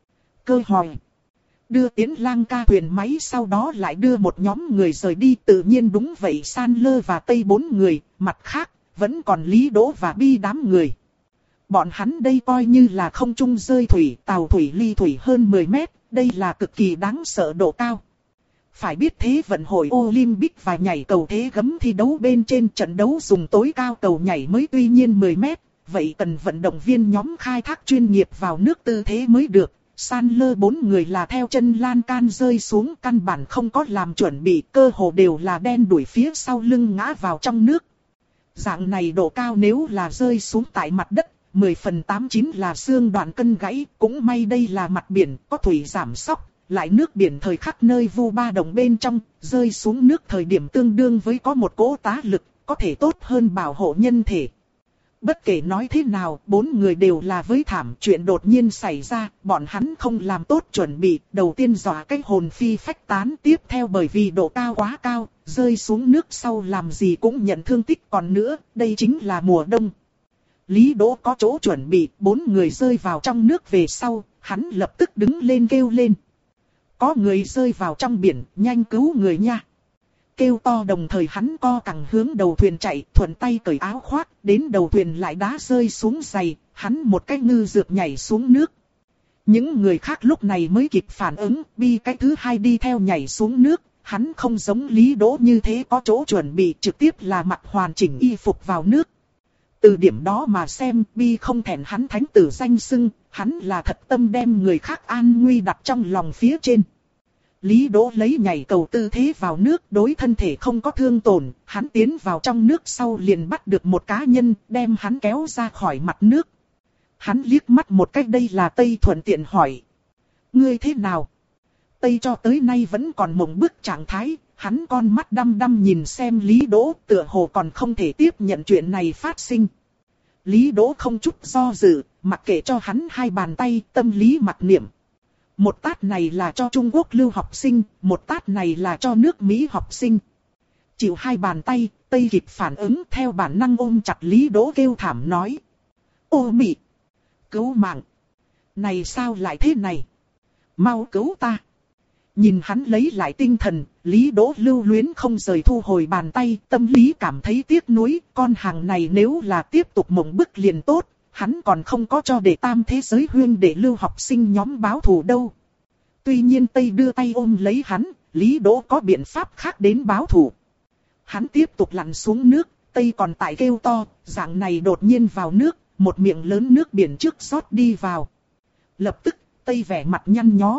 Cơ hỏi. Đưa Tiến Lang ca thuyền máy, sau đó lại đưa một nhóm người rời đi. Tự nhiên đúng vậy, Sandler và Tây bốn người, mặt khác, vẫn còn Lý Đỗ và Bi đám người. Bọn hắn đây coi như là không trung rơi thủy, tàu thủy ly thủy hơn mười mét, đây là cực kỳ đáng sợ độ cao. Phải biết thế vận hội Olympic và nhảy cầu thế gấm thi đấu bên trên trận đấu dùng tối cao cầu nhảy mới tuy nhiên mười mét, vậy cần vận động viên nhóm khai thác chuyên nghiệp vào nước tư thế mới được. Sandler bốn người là theo chân lan can rơi xuống, căn bản không có làm chuẩn bị, cơ hồ đều là đen đuổi phía sau lưng ngã vào trong nước. Dạng này độ cao nếu là rơi xuống tại mặt đất, mười phần tám chín là xương đoạn cân gãy, cũng may đây là mặt biển, có thủy giảm sóc, lại nước biển thời khắc nơi vu ba đồng bên trong, rơi xuống nước thời điểm tương đương với có một cỗ tá lực, có thể tốt hơn bảo hộ nhân thể. Bất kể nói thế nào, bốn người đều là với thảm, chuyện đột nhiên xảy ra, bọn hắn không làm tốt chuẩn bị, đầu tiên dọa cái hồn phi phách tán, tiếp theo bởi vì độ cao quá cao, rơi xuống nước sau làm gì cũng nhận thương tích, còn nữa, đây chính là mùa đông. Lý Đỗ có chỗ chuẩn bị, bốn người rơi vào trong nước về sau, hắn lập tức đứng lên kêu lên. Có người rơi vào trong biển, nhanh cứu người nha. Kêu to đồng thời hắn co cẳng hướng đầu thuyền chạy, thuận tay cởi áo khoác, đến đầu thuyền lại đá rơi xuống giày, hắn một cái ngư dược nhảy xuống nước. Những người khác lúc này mới kịp phản ứng, Bi cái thứ hai đi theo nhảy xuống nước, hắn không giống Lý Đỗ như thế có chỗ chuẩn bị, trực tiếp là mặc hoàn chỉnh y phục vào nước. Từ điểm đó mà xem, Bi không thèm hắn thánh tử danh xưng, hắn là thật tâm đem người khác an nguy đặt trong lòng phía trên. Lý Đỗ lấy nhảy cầu tư thế vào nước, đối thân thể không có thương tổn, hắn tiến vào trong nước sau liền bắt được một cá nhân, đem hắn kéo ra khỏi mặt nước. Hắn liếc mắt một cách, đây là Tây, thuận tiện hỏi. Ngươi thế nào? Tây cho tới nay vẫn còn mộng bức trạng thái, hắn con mắt đăm đăm nhìn xem Lý Đỗ, tựa hồ còn không thể tiếp nhận chuyện này phát sinh. Lý Đỗ không chút do dự, mặc kệ cho hắn hai bàn tay, tâm lý mặc niệm. Một tát này là cho Trung Quốc lưu học sinh, một tát này là cho nước Mỹ học sinh. Chịu hai bàn tay, Tây kịp phản ứng, theo bản năng ôm chặt Lý Đỗ kêu thảm nói. Ô Mị! Cứu mạng! Này sao lại thế này? Mau cứu ta! Nhìn hắn lấy lại tinh thần, Lý Đỗ lưu luyến không rời thu hồi bàn tay, tâm lý cảm thấy tiếc nuối, con hàng này nếu là tiếp tục mộng bức liền tốt. Hắn còn không có cho để tam thế giới huyên để lưu học sinh nhóm báo thù đâu. Tuy nhiên Tây đưa tay ôm lấy hắn, Lý Đỗ có biện pháp khác đến báo thù. Hắn tiếp tục lặn xuống nước, Tây còn tại kêu to, dạng này đột nhiên vào nước, một miệng lớn nước biển trước rót đi vào. Lập tức, Tây vẻ mặt nhăn nhó.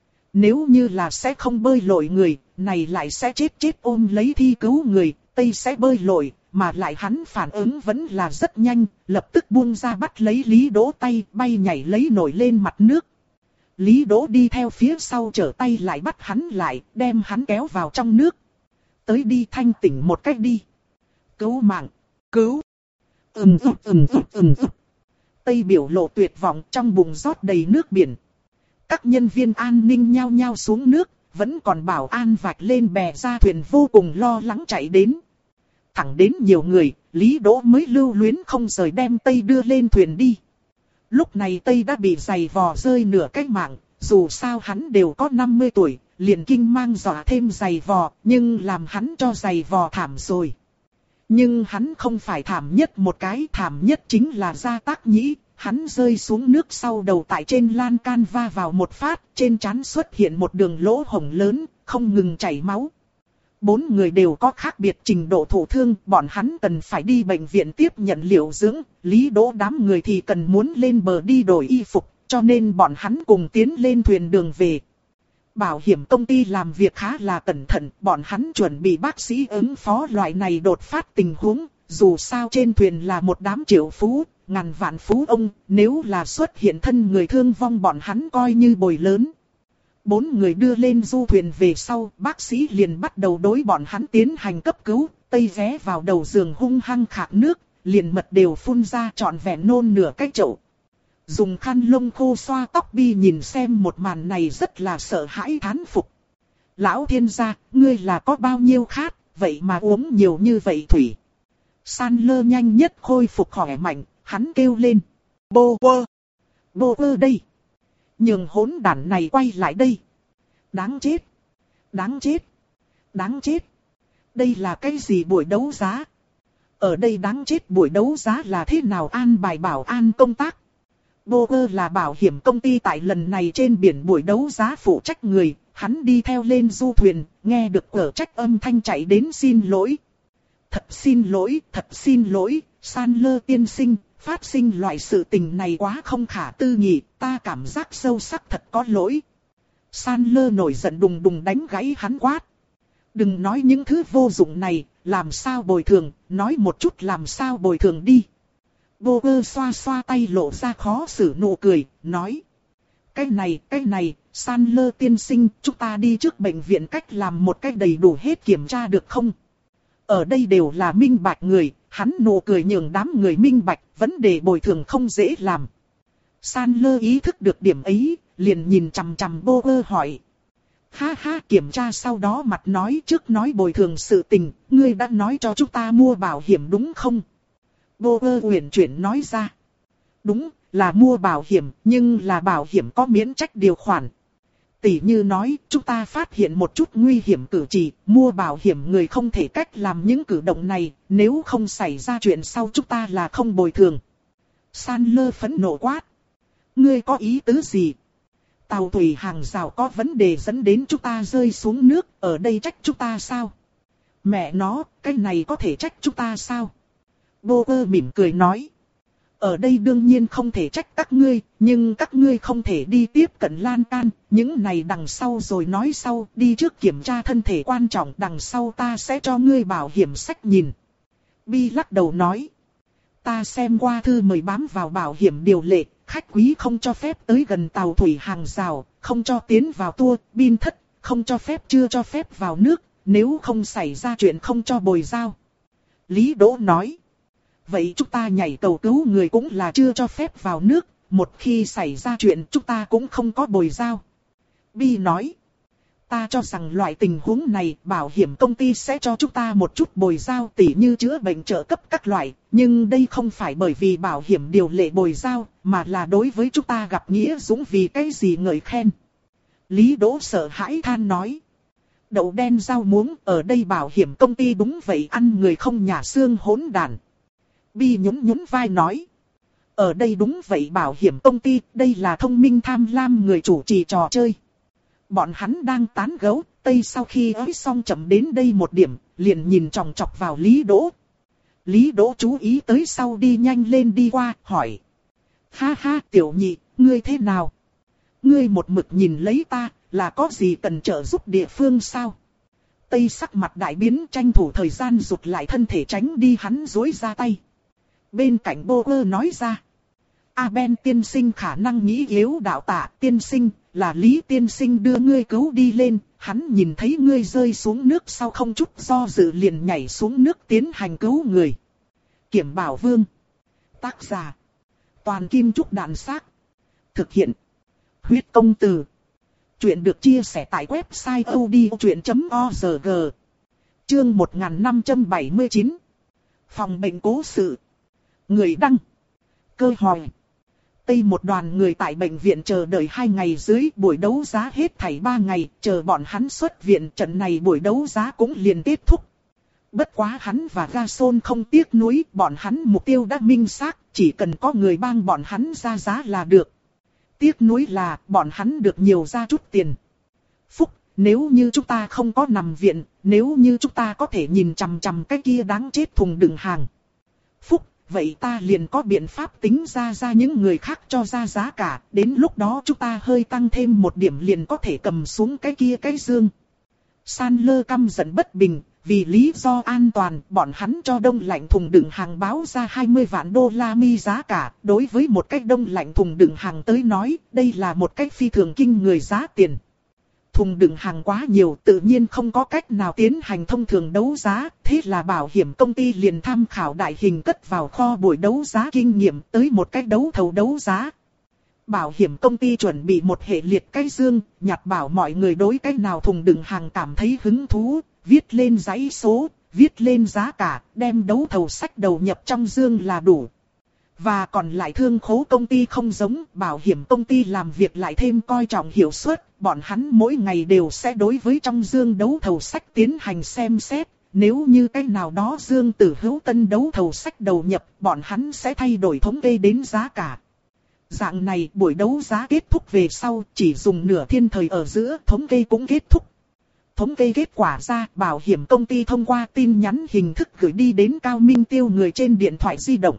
Nếu như là sẽ không bơi lội người, này lại sẽ chết chết ôm lấy thi cứu người, Tây sẽ bơi lội. Mà lại hắn phản ứng vẫn là rất nhanh, lập tức buông ra bắt lấy Lý Đỗ tay, bay nhảy lấy nổi lên mặt nước. Lý Đỗ đi theo phía sau trở tay lại bắt hắn lại, đem hắn kéo vào trong nước. Tới đi, thanh tỉnh một cách đi. Cứu mạng, cứu. Ừm ừm ừm ừm ừm ừm. Tây biểu lộ tuyệt vọng, trong bụng rót đầy nước biển. Các nhân viên an ninh nhao nhao xuống nước, vẫn còn bảo an vạch lên bè ra thuyền vô cùng lo lắng chạy đến. Thẳng đến nhiều người, Lý Đỗ mới lưu luyến không rời đem Tây đưa lên thuyền đi. Lúc này Tây đã bị giày vò rơi nửa cái mạng, dù sao hắn đều có năm mươi tuổi, liền kinh mang dọa thêm giày vò, nhưng làm hắn cho giày vò thảm rồi. Nhưng hắn không phải thảm nhất một cái, thảm nhất chính là Gia Tác Nhĩ, hắn rơi xuống nước sau đầu tại trên lan can va vào một phát, trên trán xuất hiện một đường lỗ hổng lớn, không ngừng chảy máu. Bốn người đều có khác biệt trình độ thụ thương, bọn hắn cần phải đi bệnh viện tiếp nhận liệu dưỡng, Lý Đỗ đám người thì cần muốn lên bờ đi đổi y phục, cho nên bọn hắn cùng tiến lên thuyền đường về. Bảo hiểm công ty làm việc khá là cẩn thận, bọn hắn chuẩn bị bác sĩ ứng phó loại này đột phát tình huống, dù sao trên thuyền là một đám triệu phú, ngàn vạn phú ông, nếu là xuất hiện thân người thương vong bọn hắn coi như bồi lớn. bốn người đưa lên du thuyền về sau, bác sĩ liền bắt đầu đối bọn hắn tiến hành cấp cứu, tây ghé vào đầu giường hung hăng khạc nước, liền mật đều phun ra trọn vẹn nôn nửa cái chậu. Dùng khăn lông khô xoa tóc Bi nhìn xem một màn này rất là sợ hãi thán phục. Lão thiên gia, ngươi là có bao nhiêu khát, vậy mà uống nhiều như vậy thủy. Sandler nhanh nhất khôi phục khỏe mạnh, hắn kêu lên. Bô quơ, bô quơ đây. Nhường hỗn đản này quay lại đây. Đáng chết, đáng chết, đáng chết. Đây là cái gì buổi đấu giá? Ở đây đáng chết buổi đấu giá là thế nào an bài bảo an công tác? Boger là bảo hiểm công ty tại lần này trên biển buổi đấu giá phụ trách người, hắn đi theo lên du thuyền, nghe được cở trách âm thanh chạy đến xin lỗi. Thật xin lỗi, thật xin lỗi, Sandler tiên sinh, phát sinh loại sự tình này quá không khả tư nghị, ta cảm giác sâu sắc thật có lỗi. Sandler nổi giận đùng đùng đánh gãy hắn quát. Đừng nói những thứ vô dụng này, làm sao bồi thường, nói một chút làm sao bồi thường đi. Boger xoa xoa tay lộ ra khó xử nụ cười, nói. Cái này, cái này, Sandler tiên sinh, chúng ta đi trước bệnh viện cách làm một cách đầy đủ hết kiểm tra được không? Ở đây đều là minh bạch người, hắn nụ cười nhường đám người minh bạch, vấn đề bồi thường không dễ làm. Sandler ý thức được điểm ấy, liền nhìn chằm chằm Boger hỏi. Ha ha, kiểm tra sau đó mặt nói trước nói bồi thường sự tình, ngươi đã nói cho chúng ta mua bảo hiểm đúng không? Boger uyển chuyển nói ra. Đúng, là mua bảo hiểm, nhưng là bảo hiểm có miễn trách điều khoản. Tỷ như nói, chúng ta phát hiện một chút nguy hiểm cử chỉ, mua bảo hiểm người không thể cách làm những cử động này, nếu không xảy ra chuyện sau chúng ta là không bồi thường. Sandler phẫn nộ quát. Ngươi có ý tứ gì? Tàu thủy hàng rào có vấn đề dẫn đến chúng ta rơi xuống nước, ở đây trách chúng ta sao? Mẹ nó, cái này có thể trách chúng ta sao? Boger mỉm cười nói. Ở đây đương nhiên không thể trách các ngươi, nhưng các ngươi không thể đi tiếp cận lan can, những này đằng sau rồi nói sau, đi trước kiểm tra thân thể quan trọng, đằng sau ta sẽ cho ngươi bảo hiểm sách nhìn. Bi lắc đầu nói. Ta xem qua thư mời bám vào bảo hiểm điều lệ, khách quý không cho phép tới gần tàu thủy hàng rào, không cho tiến vào tour, bin thất, không cho phép chưa cho phép vào nước, nếu không xảy ra chuyện không cho bồi giao. Lý Đỗ nói. Vậy chúng ta nhảy cầu cứu người cũng là chưa cho phép vào nước, một khi xảy ra chuyện chúng ta cũng không có bồi giao. Bi nói. Ta cho rằng loại tình huống này bảo hiểm công ty sẽ cho chúng ta một chút bồi giao tỉ như chữa bệnh trợ cấp các loại, nhưng đây không phải bởi vì bảo hiểm điều lệ bồi giao, mà là đối với chúng ta gặp nghĩa dũng vì cái gì ngợi khen. Lý Đỗ sợ hãi than nói. Đậu đen rau muống, ở đây bảo hiểm công ty đúng vậy ăn người không nhà xương hỗn đản. Bi nhún nhún vai nói. Ở đây đúng vậy bảo hiểm công ty, đây là thông minh tham lam người chủ trì trò chơi. Bọn hắn đang tán gẫu, Tây sau khi ới xong chậm đến đây một điểm, liền nhìn chòng chọc vào Lý Đỗ. Lý Đỗ chú ý tới sau đi nhanh lên đi qua, hỏi. Ha ha tiểu nhị, ngươi thế nào? Ngươi một mực nhìn lấy ta, là có gì cần trợ giúp địa phương sao? Tây sắc mặt đại biến tranh thủ thời gian rụt lại thân thể tránh đi hắn dối ra tay. Bên cạnh Boger nói ra. A Ben tiên sinh khả năng nghĩ yếu đạo tạ tiên sinh, là Lý tiên sinh đưa ngươi cứu đi lên, hắn nhìn thấy ngươi rơi xuống nước sau không chút do dự liền nhảy xuống nước tiến hành cứu người. Kiểm Bảo Vương. Tác giả. Toàn Kim Trúc Đạn Xác. Thực hiện. Huyết Công Từ. Chuyện được chia sẻ tại website odchuyện chấm org. Chương một nghìn năm trăm bảy mươi chín. Phòng bệnh cố sự. Người đăng. Cơ hỏi. Tây một đoàn người tại bệnh viện chờ đợi hai ngày dưới buổi đấu giá hết thảy ba ngày, chờ bọn hắn xuất viện trận này buổi đấu giá cũng liền kết thúc. Bất quá hắn và Gason không tiếc nuối, bọn hắn mục tiêu đã minh xác, chỉ cần có người bang bọn hắn ra giá là được. Tiếc nuối là bọn hắn được nhiều ra chút tiền. Phúc, nếu như chúng ta không có nằm viện, nếu như chúng ta có thể nhìn chằm chằm cái kia đáng chết thùng đựng hàng. Phúc, vậy ta liền có biện pháp tính ra ra những người khác cho ra giá cả, đến lúc đó chúng ta hơi tăng thêm một điểm liền có thể cầm xuống cái kia cái dương. Sandler căm giận bất bình, vì lý do an toàn, bọn hắn cho đông lạnh thùng đựng hàng báo ra hai mươi vạn đô la mi giá cả, đối với một cái đông lạnh thùng đựng hàng tới nói, đây là một cái phi thường kinh người giá tiền. Thùng đựng hàng quá nhiều tự nhiên không có cách nào tiến hành thông thường đấu giá, thế là bảo hiểm công ty liền tham khảo đại hình cất vào kho buổi đấu giá kinh nghiệm tới một cách đấu thầu đấu giá. Bảo hiểm công ty chuẩn bị một hệ liệt cái dương, nhặt bảo mọi người đối cái nào thùng đựng hàng cảm thấy hứng thú, viết lên dãy số, viết lên giá cả, đem đấu thầu sách đầu nhập trong dương là đủ. Và còn lại thương khố công ty không giống, bảo hiểm công ty làm việc lại thêm coi trọng hiệu suất, bọn hắn mỗi ngày đều sẽ đối với trong dương đấu thầu sách tiến hành xem xét, nếu như cái nào đó dương tử hữu tân đấu thầu sách đầu nhập, bọn hắn sẽ thay đổi thống kê đến giá cả. Dạng này buổi đấu giá kết thúc về sau, chỉ dùng nửa thiên thời ở giữa, thống kê cũng kết thúc. Thống kê kết quả ra, bảo hiểm công ty thông qua tin nhắn hình thức gửi đi đến Cao Minh Tiêu người trên điện thoại di động.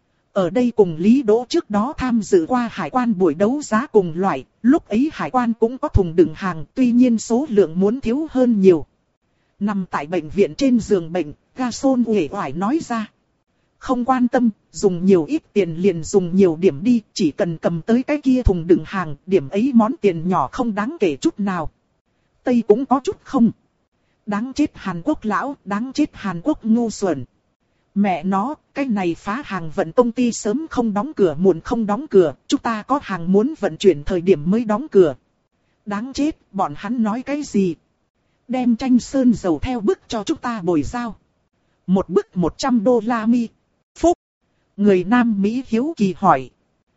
Ở đây cùng Lý Đỗ trước đó tham dự qua hải quan buổi đấu giá cùng loại, lúc ấy hải quan cũng có thùng đựng hàng, tuy nhiên số lượng muốn thiếu hơn nhiều. Nằm tại bệnh viện trên giường bệnh, Gason uể oải nói ra. Không quan tâm, dùng nhiều ít tiền liền dùng nhiều điểm đi, chỉ cần cầm tới cái kia thùng đựng hàng, điểm ấy món tiền nhỏ không đáng kể chút nào. Tây cũng có chút không. Đáng chết Hàn Quốc lão, đáng chết Hàn Quốc ngu xuẩn. Mẹ nó, cái này phá hàng vận công ty sớm không đóng cửa muộn không đóng cửa, chúng ta có hàng muốn vận chuyển thời điểm mới đóng cửa. Đáng chết, bọn hắn nói cái gì? Đem tranh sơn dầu theo bức cho chúng ta bồi giao. Một bức một trăm đô la mi. Phúc. Người Nam Mỹ hiếu kỳ hỏi.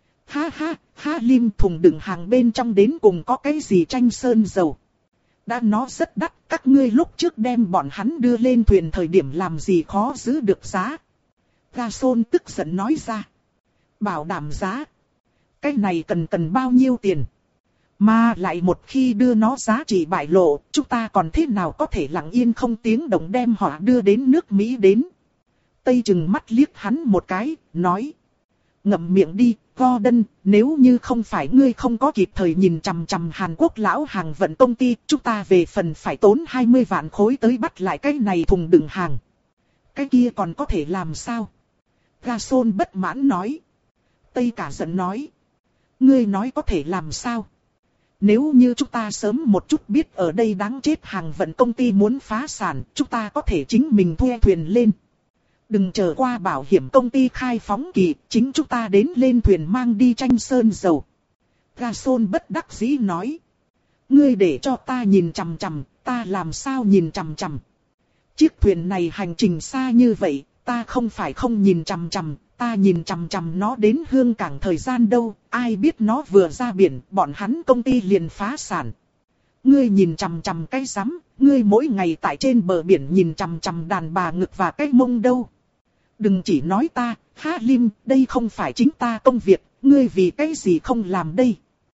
Ha ha, ha Lim thùng đựng hàng bên trong đến cùng có cái gì tranh sơn dầu? Đã nó rất đắt, các ngươi lúc trước đem bọn hắn đưa lên thuyền thời điểm làm gì khó giữ được giá. Gason tức giận nói ra. Bảo đảm giá. Cái này cần cần bao nhiêu tiền? Mà lại một khi đưa nó giá trị bại lộ, chúng ta còn thế nào có thể lặng yên không tiếng động đem họ đưa đến nước Mỹ đến. Tây chừng mắt liếc hắn một cái, nói. Ngậm miệng đi, Gordon, nếu như không phải ngươi không có kịp thời nhìn chằm chằm Hàn Quốc lão hàng vận công ty, chúng ta về phần phải tốn hai mươi vạn khối tới bắt lại cái này thùng đựng hàng. Cái kia còn có thể làm sao? Gason bất mãn nói. Tây cả giận nói. Ngươi nói có thể làm sao? Nếu như chúng ta sớm một chút biết ở đây đáng chết hàng vận công ty muốn phá sản, chúng ta có thể chính mình thuê thuyền lên. Đừng chờ qua bảo hiểm công ty khai phóng kỳ, chính chúng ta đến lên thuyền mang đi tranh sơn dầu. Gason bất đắc dĩ nói. Ngươi để cho ta nhìn chằm chằm, ta làm sao nhìn chằm chằm. Chiếc thuyền này hành trình xa như vậy, ta không phải không nhìn chằm chằm, ta nhìn chằm chằm nó đến Hương Cảng thời gian đâu, ai biết nó vừa ra biển, bọn hắn công ty liền phá sản. Ngươi nhìn chằm chằm cái rắm, ngươi mỗi ngày tại trên bờ biển nhìn chằm chằm đàn bà ngực và cái mông đâu. Đừng chỉ nói ta, Ha Lim, đây không phải chính ta công việc, ngươi vì cái gì không làm đây.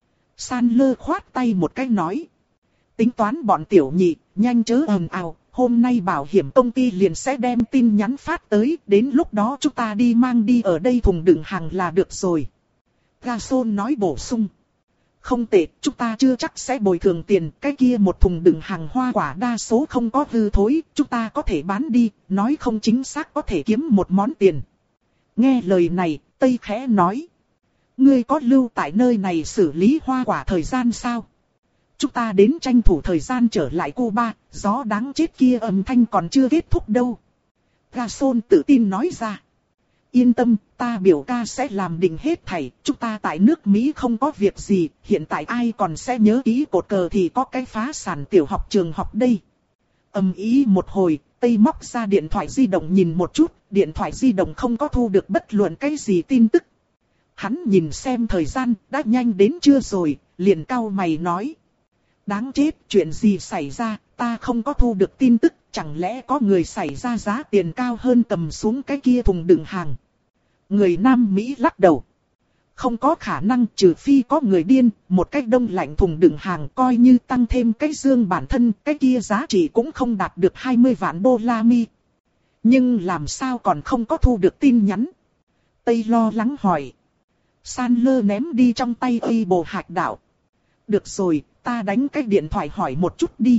Sandler khoát tay một cái nói. Tính toán bọn tiểu nhị, nhanh chớ ồn ào, hôm nay bảo hiểm công ty liền sẽ đem tin nhắn phát tới, đến lúc đó chúng ta đi mang đi ở đây thùng đựng hàng là được rồi. Gason nói bổ sung. Không tệ, chúng ta chưa chắc sẽ bồi thường tiền, cái kia một thùng đựng hàng hoa quả đa số không có hư thối, chúng ta có thể bán đi, nói không chính xác có thể kiếm một món tiền. Nghe lời này, Tây khẽ nói. Ngươi có lưu tại nơi này xử lý hoa quả thời gian sao? Chúng ta đến tranh thủ thời gian trở lại Cuba, gió đáng chết kia âm thanh còn chưa kết thúc đâu. Gason tự tin nói ra. Yên tâm, ta biểu ca sẽ làm định hết thảy, chúng ta tại nước Mỹ không có việc gì, hiện tại ai còn sẽ nhớ ký cột cờ thì có cái phá sản tiểu học trường học đây. Ầm ĩ một hồi, Tây móc ra điện thoại di động nhìn một chút, điện thoại di động không có thu được bất luận cái gì tin tức. Hắn nhìn xem thời gian, đã nhanh đến trưa rồi, liền cau mày nói. Đáng chết, chuyện gì xảy ra, ta không có thu được tin tức, chẳng lẽ có người xảy ra giá tiền cao hơn cầm xuống cái kia thùng đựng hàng. Người Nam Mỹ lắc đầu. Không có khả năng, trừ phi có người điên, một cái đông lạnh thùng đựng hàng coi như tăng thêm cái dương bản thân, cái kia giá trị cũng không đạt được hai mươi vạn đô la mi. Nhưng làm sao còn không có thu được tin nhắn? Tây lo lắng hỏi. Sandler ném đi trong tay y bồ hạt đảo. Được rồi, ta đánh cái điện thoại hỏi một chút đi.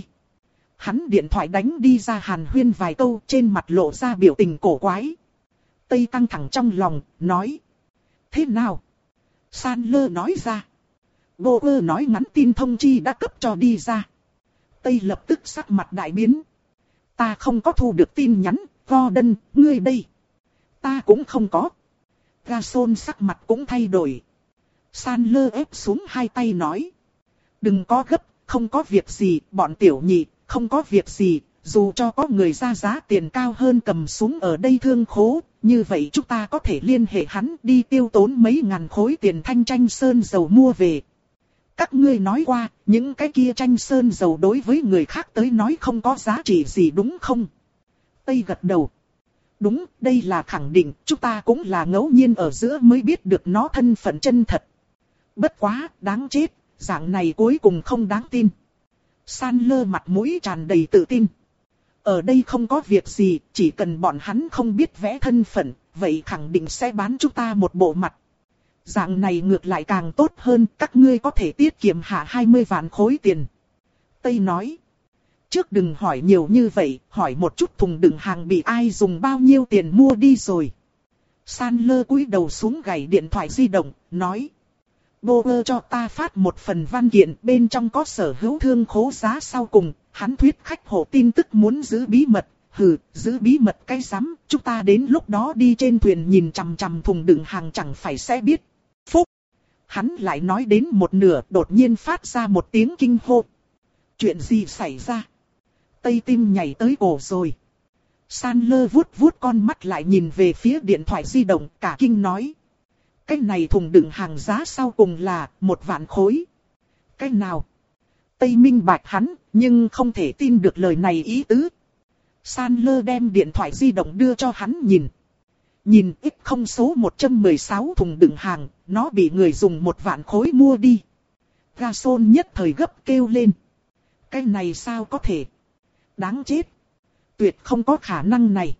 Hắn điện thoại đánh đi ra hàn huyên vài câu, trên mặt lộ ra biểu tình cổ quái. Tây căng thẳng trong lòng, nói. Thế nào? Sandler nói ra. Bô ơ nói ngắn tin thông chi đã cấp cho đi ra. Tây lập tức sắc mặt đại biến. Ta không có thu được tin nhắn, Gordon, ngươi đây. Ta cũng không có. Garson sắc mặt cũng thay đổi. Sandler ép xuống hai tay nói. Đừng có gấp, không có việc gì, bọn tiểu nhị, không có việc gì. Dù cho có người ra giá tiền cao hơn cầm xuống ở đây thương khố, như vậy chúng ta có thể liên hệ hắn đi tiêu tốn mấy ngàn khối tiền thanh tranh sơn dầu mua về. Các ngươi nói qua, những cái kia tranh sơn dầu đối với người khác tới nói không có giá trị gì đúng không? Tây gật đầu. Đúng, đây là khẳng định, chúng ta cũng là ngẫu nhiên ở giữa mới biết được nó thân phận chân thật. Bất quá, đáng chết, dạng này cuối cùng không đáng tin. Sandler mặt mũi tràn đầy tự tin. Ở đây không có việc gì, chỉ cần bọn hắn không biết vẽ thân phận, vậy khẳng định sẽ bán chúng ta một bộ mặt. Dạng này ngược lại càng tốt hơn, các ngươi có thể tiết kiệm hạ hai mươi vạn khối tiền. Tây nói. Trước đừng hỏi nhiều như vậy, hỏi một chút thùng đựng hàng bị ai dùng bao nhiêu tiền mua đi rồi. Sandler cúi đầu xuống gảy điện thoại di động, nói. Bower cho ta phát một phần văn kiện, bên trong có sở hữu thương khố giá sau cùng, hắn thuyết khách hộ tin tức muốn giữ bí mật. Hừ, giữ bí mật cái rắm, chúng ta đến lúc đó đi trên thuyền nhìn chằm chằm thùng đựng hàng chẳng phải sẽ biết. Phúc! Hắn lại nói đến một nửa, đột nhiên phát ra một tiếng kinh hô. Chuyện gì xảy ra? Tây tim nhảy tới cổ rồi. Sandler vuốt vuốt con mắt lại nhìn về phía điện thoại di động, cả kinh nói. Cái này thùng đựng hàng giá sau cùng là một vạn khối. Cái nào? Tây minh bạch hắn, nhưng không thể tin được lời này ý tứ. Sandler đem điện thoại di động đưa cho hắn nhìn. Nhìn ít không số một trăm mười sáu thùng đựng hàng, nó bị người dùng một vạn khối mua đi. Garson nhất thời gấp kêu lên. Cái này sao có thể? Đáng chết. Tuyệt không có khả năng này.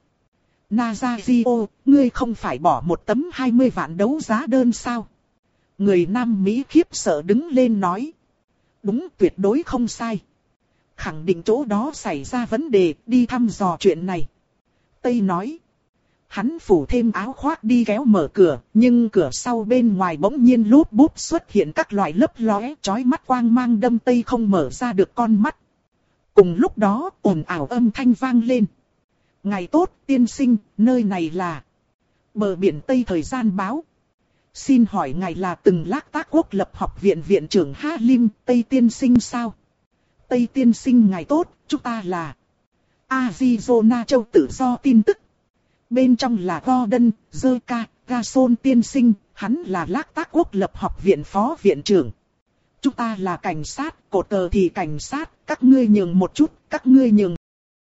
Nazario, ngươi không phải bỏ một tấm hai mươi vạn đấu giá đơn sao? Người Nam Mỹ khiếp sợ đứng lên nói. Đúng, tuyệt đối không sai. Khẳng định chỗ đó xảy ra vấn đề, đi thăm dò chuyện này. Tây nói. Hắn phủ thêm áo khoác đi kéo mở cửa, nhưng cửa sau bên ngoài bỗng nhiên lốp búp xuất hiện các loại lấp lóe chói mắt quang mang đâm Tây không mở ra được con mắt. Cùng lúc đó, ồn ào âm thanh vang lên. Ngày tốt, tiên sinh, nơi này là bờ biển Tây thời gian báo. Xin hỏi ngài là từng lác tác quốc lập học viện viện trưởng Halim, Tây tiên sinh sao? Tây tiên sinh ngài tốt, chúng ta là Arizona châu tự do tin tức. Bên trong là Gordon, Zerka, Garson tiên sinh, hắn là lác tác quốc lập học viện phó viện trưởng. Chúng ta là cảnh sát, cột cờ thì cảnh sát, các ngươi nhường một chút, các ngươi nhường